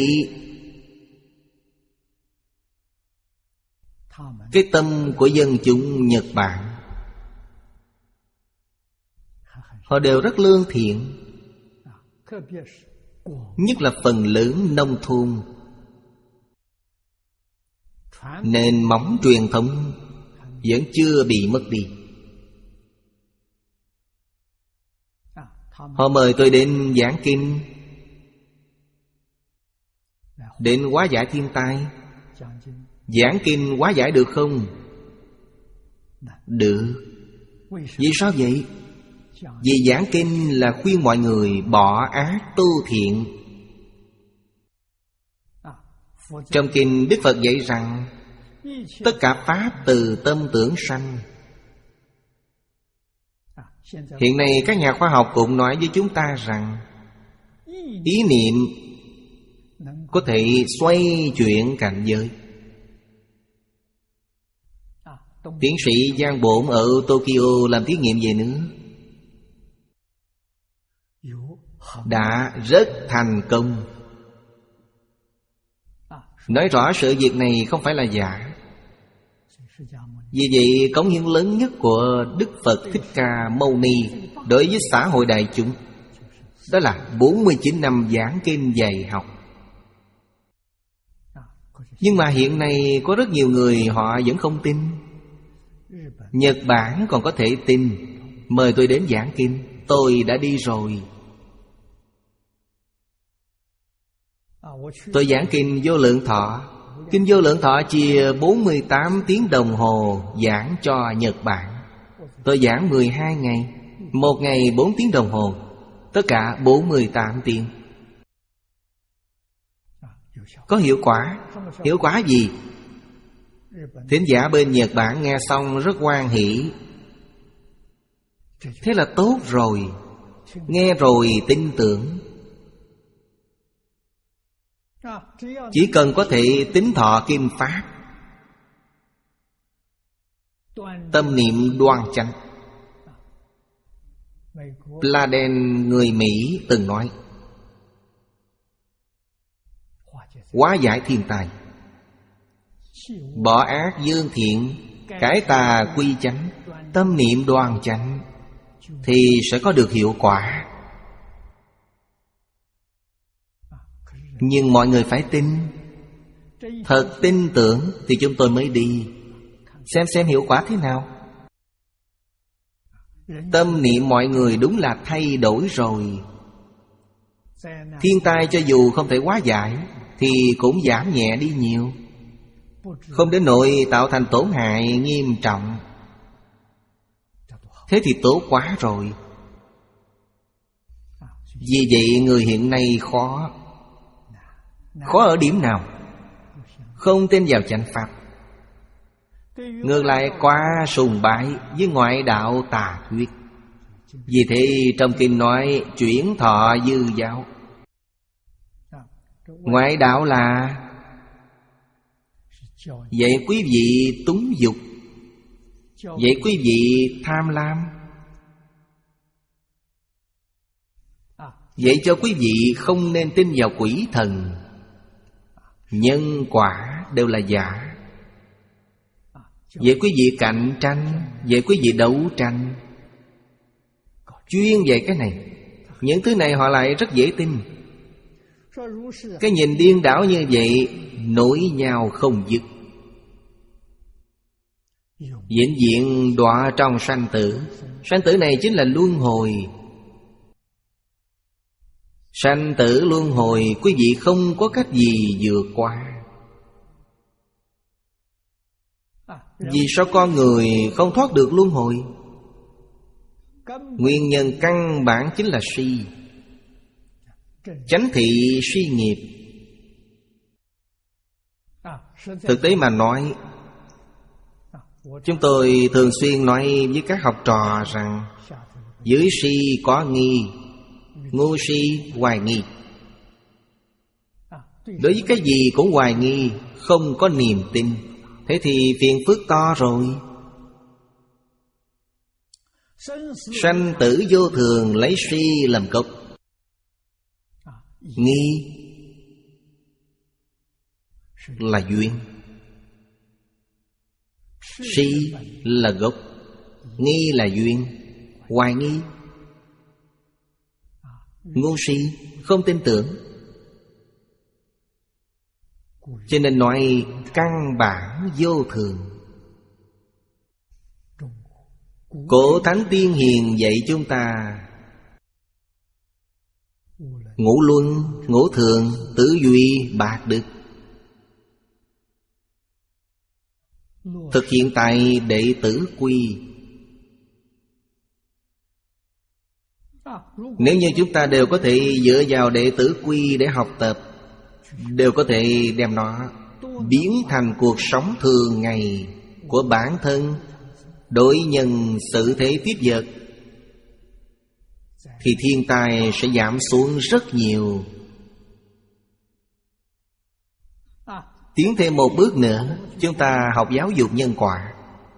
cái tâm của dân chúng Nhật Bản. Họ đều rất lương thiện, nhất là phần lớn nông thôn. Nền móng truyền thống vẫn chưa bị mất đi. Họ mời tôi đến giảng kinh, đến hóa giải thiên tai. Giảng kinh hóa giải được không? Được. Vì sao vậy? Vì giảng kinh là khuyên mọi người bỏ ác tu thiện. Trong kinh Đức Phật dạy rằng tất cả pháp từ tâm tưởng sanh. Hiện nay các nhà khoa học cũng nói với chúng ta rằng ý niệm có thể xoay chuyển cảnh giới. Tiến sĩ Giang Bổn ở Tokyo làm thí nghiệm về nữa, đã rất thành công. Nói rõ sự việc này không phải là giả. Vì vậy cống hiến lớn nhất của Đức Phật Thích Ca Mâu Ni đối với xã hội đại chúng đó là bốn mươi chín năm giảng kinh dạy học. Nhưng mà hiện nay có rất nhiều người họ vẫn không tin. Nhật Bản còn có thể tin. Mời tôi đến giảng kinh, tôi đã đi rồi. Tôi giảng kinh Vô Lượng Thọ. Kinh Vô Lượng Thọ chia bốn mươi tám tiếng đồng hồ giảng cho Nhật Bản. Tôi giảng mười hai ngày. Một ngày bốn tiếng đồng hồ, tất cả bốn mươi tám tiếng. Có hiệu quả. Hiệu quả gì? Thính giả bên Nhật Bản nghe xong rất hoan hỷ. Thế là tốt rồi. Nghe rồi tin tưởng. Chỉ cần có thể tín thọ kim pháp, tâm niệm đoan chánh. Pladen người Mỹ từng nói, hóa giải thiên tai, bỏ ác dương thiện, cải tà quy chánh, tâm niệm đoan chánh, thì sẽ có được hiệu quả. Nhưng mọi người phải tin. Thật tin tưởng thì chúng tôi mới đi, xem xem hiệu quả thế nào. Tâm niệm mọi người đúng là thay đổi rồi. Thiên tai cho dù không thể hóa giải thì cũng giảm nhẹ đi nhiều, không đến nỗi tạo thành tổn hại nghiêm trọng. Thế thì tốt quá rồi. Vì vậy người hiện nay khó. Khó ở điểm nào? Không tin vào chánh pháp, ngược lại quá sùng bái với ngoại đạo tà thuyết. Vì thế trong kinh nói chuyển thọ dư giáo. Ngoại đạo là dạy quý vị túng dục, dạy quý vị tham lam, dạy cho quý vị không nên tin vào quỷ thần. Nhân quả đều là giả. Dạy quý vị cạnh tranh, dạy quý vị đấu tranh. Chuyên dạy cái này. Những thứ này họ lại rất dễ tin. Cái nhìn điên đảo như vậy nối nhau không dứt, vĩnh viễn đọa trong sanh tử. Sanh tử này chính là luân hồi. Sanh tử luân hồi, quý vị không có cách gì vượt qua. Vì sao con người không thoát được luân hồi? Nguyên nhân căn bản chính là si. Chánh thị suy nghiệp. Thực tế mà nói, chúng tôi thường xuyên nói với các học trò rằng dưới si có nghi, ngu si hoài nghi. Đối với cái gì cũng hoài nghi, không có niềm tin, thế thì phiền phức to rồi. Sanh tử vô thường lấy si làm gốc. Nghi là duyên, si là gốc, nghi là duyên, hoài nghi. Ngu si không tin tưởng. Cho nên nói căn bản vô thường. Cổ thánh tiên hiền dạy chúng ta ngũ luân, ngũ thường, tứ duy, bạc đức. Thực hiện tại đệ tử quy. Nếu như chúng ta đều có thể dựa vào đệ tử quy để học tập, đều có thể đem nó biến thành cuộc sống thường ngày của bản thân, đối nhân xử thế tiếp vật, thì thiên tai sẽ giảm xuống rất nhiều. Tiến thêm một bước nữa, chúng ta học giáo dục nhân quả,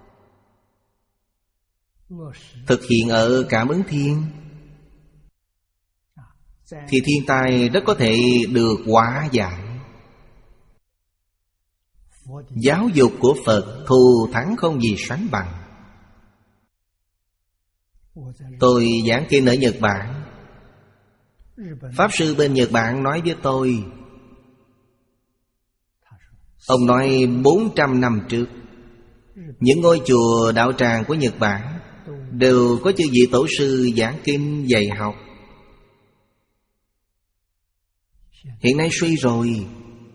thực hiện ở cảm ứng thiên, thì thiên tai rất có thể được hóa giải. Giáo dục của Phật thù thắng không gì sánh bằng. Tôi giảng kinh ở Nhật Bản, Pháp sư bên Nhật Bản nói với tôi, ông nói bốn trăm năm trước, những ngôi chùa đạo tràng của Nhật Bản đều có chư vị tổ sư giảng kinh dạy học. Hiện nay suy rồi.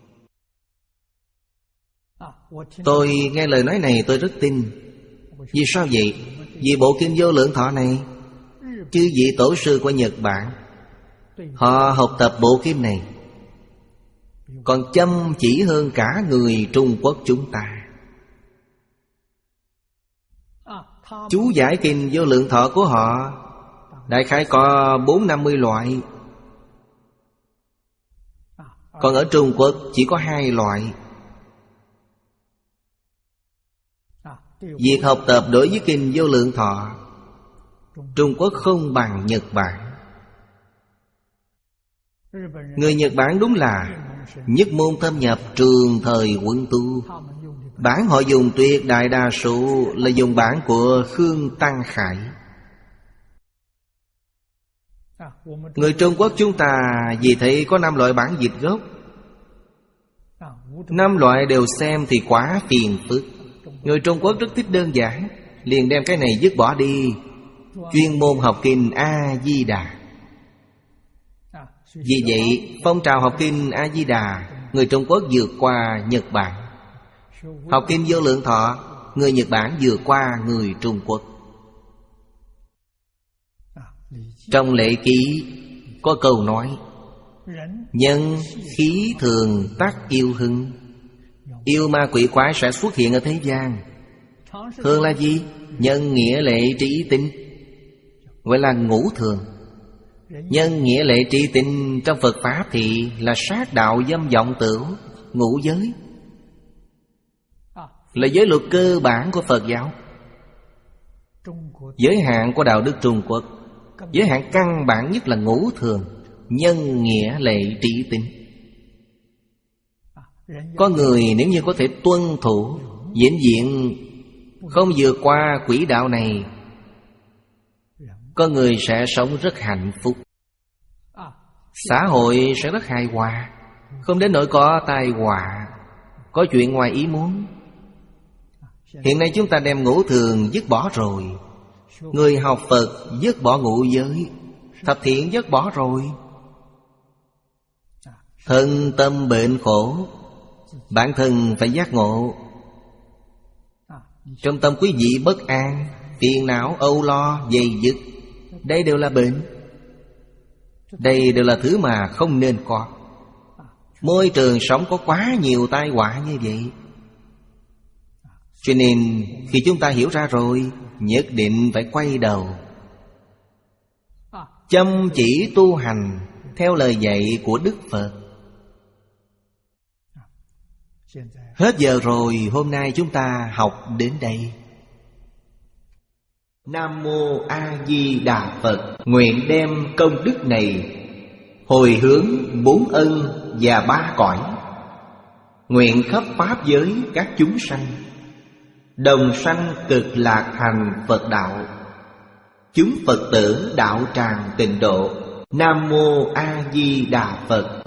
Tôi nghe lời nói này tôi rất tin. Vì sao vậy? Vì bộ kinh Vô Lượng Thọ này Chư vị tổ sư của Nhật Bản, họ học tập bộ kinh này còn chăm chỉ hơn cả người Trung Quốc chúng ta. Chú giải kinh Vô Lượng Thọ của họ đại khái có bốn năm mươi loại, còn ở Trung Quốc chỉ có hai loại. Việc học tập đối với kinh Vô Lượng Thọ, Trung Quốc không bằng Nhật Bản. Người Nhật Bản đúng là nhất môn thâm nhập, trường thời quân tu. Bản họ dùng tuyệt đại đa số là dùng bản của Khương Tăng Khải. Người Trung Quốc chúng ta vì thấy có năm loại bản dịch gốc, năm loại đều xem thì quá phiền phức. Người Trung Quốc rất thích đơn giản, liền đem cái này dứt bỏ đi, chuyên môn học kinh A-di-đà. Vì vậy phong trào học kinh A-di-đà, người Trung Quốc vượt qua Nhật Bản. Học kinh Vô Lượng Thọ, người Nhật Bản vượt qua người Trung Quốc. Trong Lễ Ký có câu nói: nhân khí thường tắc yêu hưng. Yêu ma quỷ quái sẽ xuất hiện ở thế gian. Thường là gì? Nhân nghĩa lệ trí tinh, gọi là ngũ thường. Nhân nghĩa lệ trí tinh trong Phật Pháp thì là sát đạo dâm vọng tửu, ngũ giới, là giới luật cơ bản của Phật giáo. Giới hạn của đạo đức Trung Quốc, giới hạn căn bản nhất là ngũ thường, nhân nghĩa lệ trí tinh. Có người nếu như có thể tuân thủ, vĩnh viễn không vượt qua quỹ đạo này, có người sẽ sống rất hạnh phúc, xã hội sẽ rất hài hòa, không đến nỗi có tai họa, có chuyện ngoài ý muốn. Hiện nay chúng ta đem ngũ thường dứt bỏ rồi. Người học Phật dứt bỏ ngũ giới, thập thiện dứt bỏ rồi. Thân tâm bệnh khổ, bản thân phải giác ngộ. Trong tâm quý vị bất an, phiền não, âu lo, dây dứt, đây đều là bệnh. Đây đều là thứ mà không nên có. Môi trường sống có quá nhiều tai họa như vậy. Cho nên khi chúng ta hiểu ra rồi, nhất định phải quay đầu, chăm chỉ tu hành theo lời dạy của Đức Phật. Hết giờ rồi, hôm nay chúng ta học đến đây. Nam Mô A Di Đà Phật. Nguyện đem công đức này hồi hướng bốn ân và ba cõi, nguyện khắp pháp giới các chúng sanh đồng sanh cực lạc thành Phật đạo, chúng Phật tử đạo tràng tịnh độ. Nam Mô A Di Đà Phật.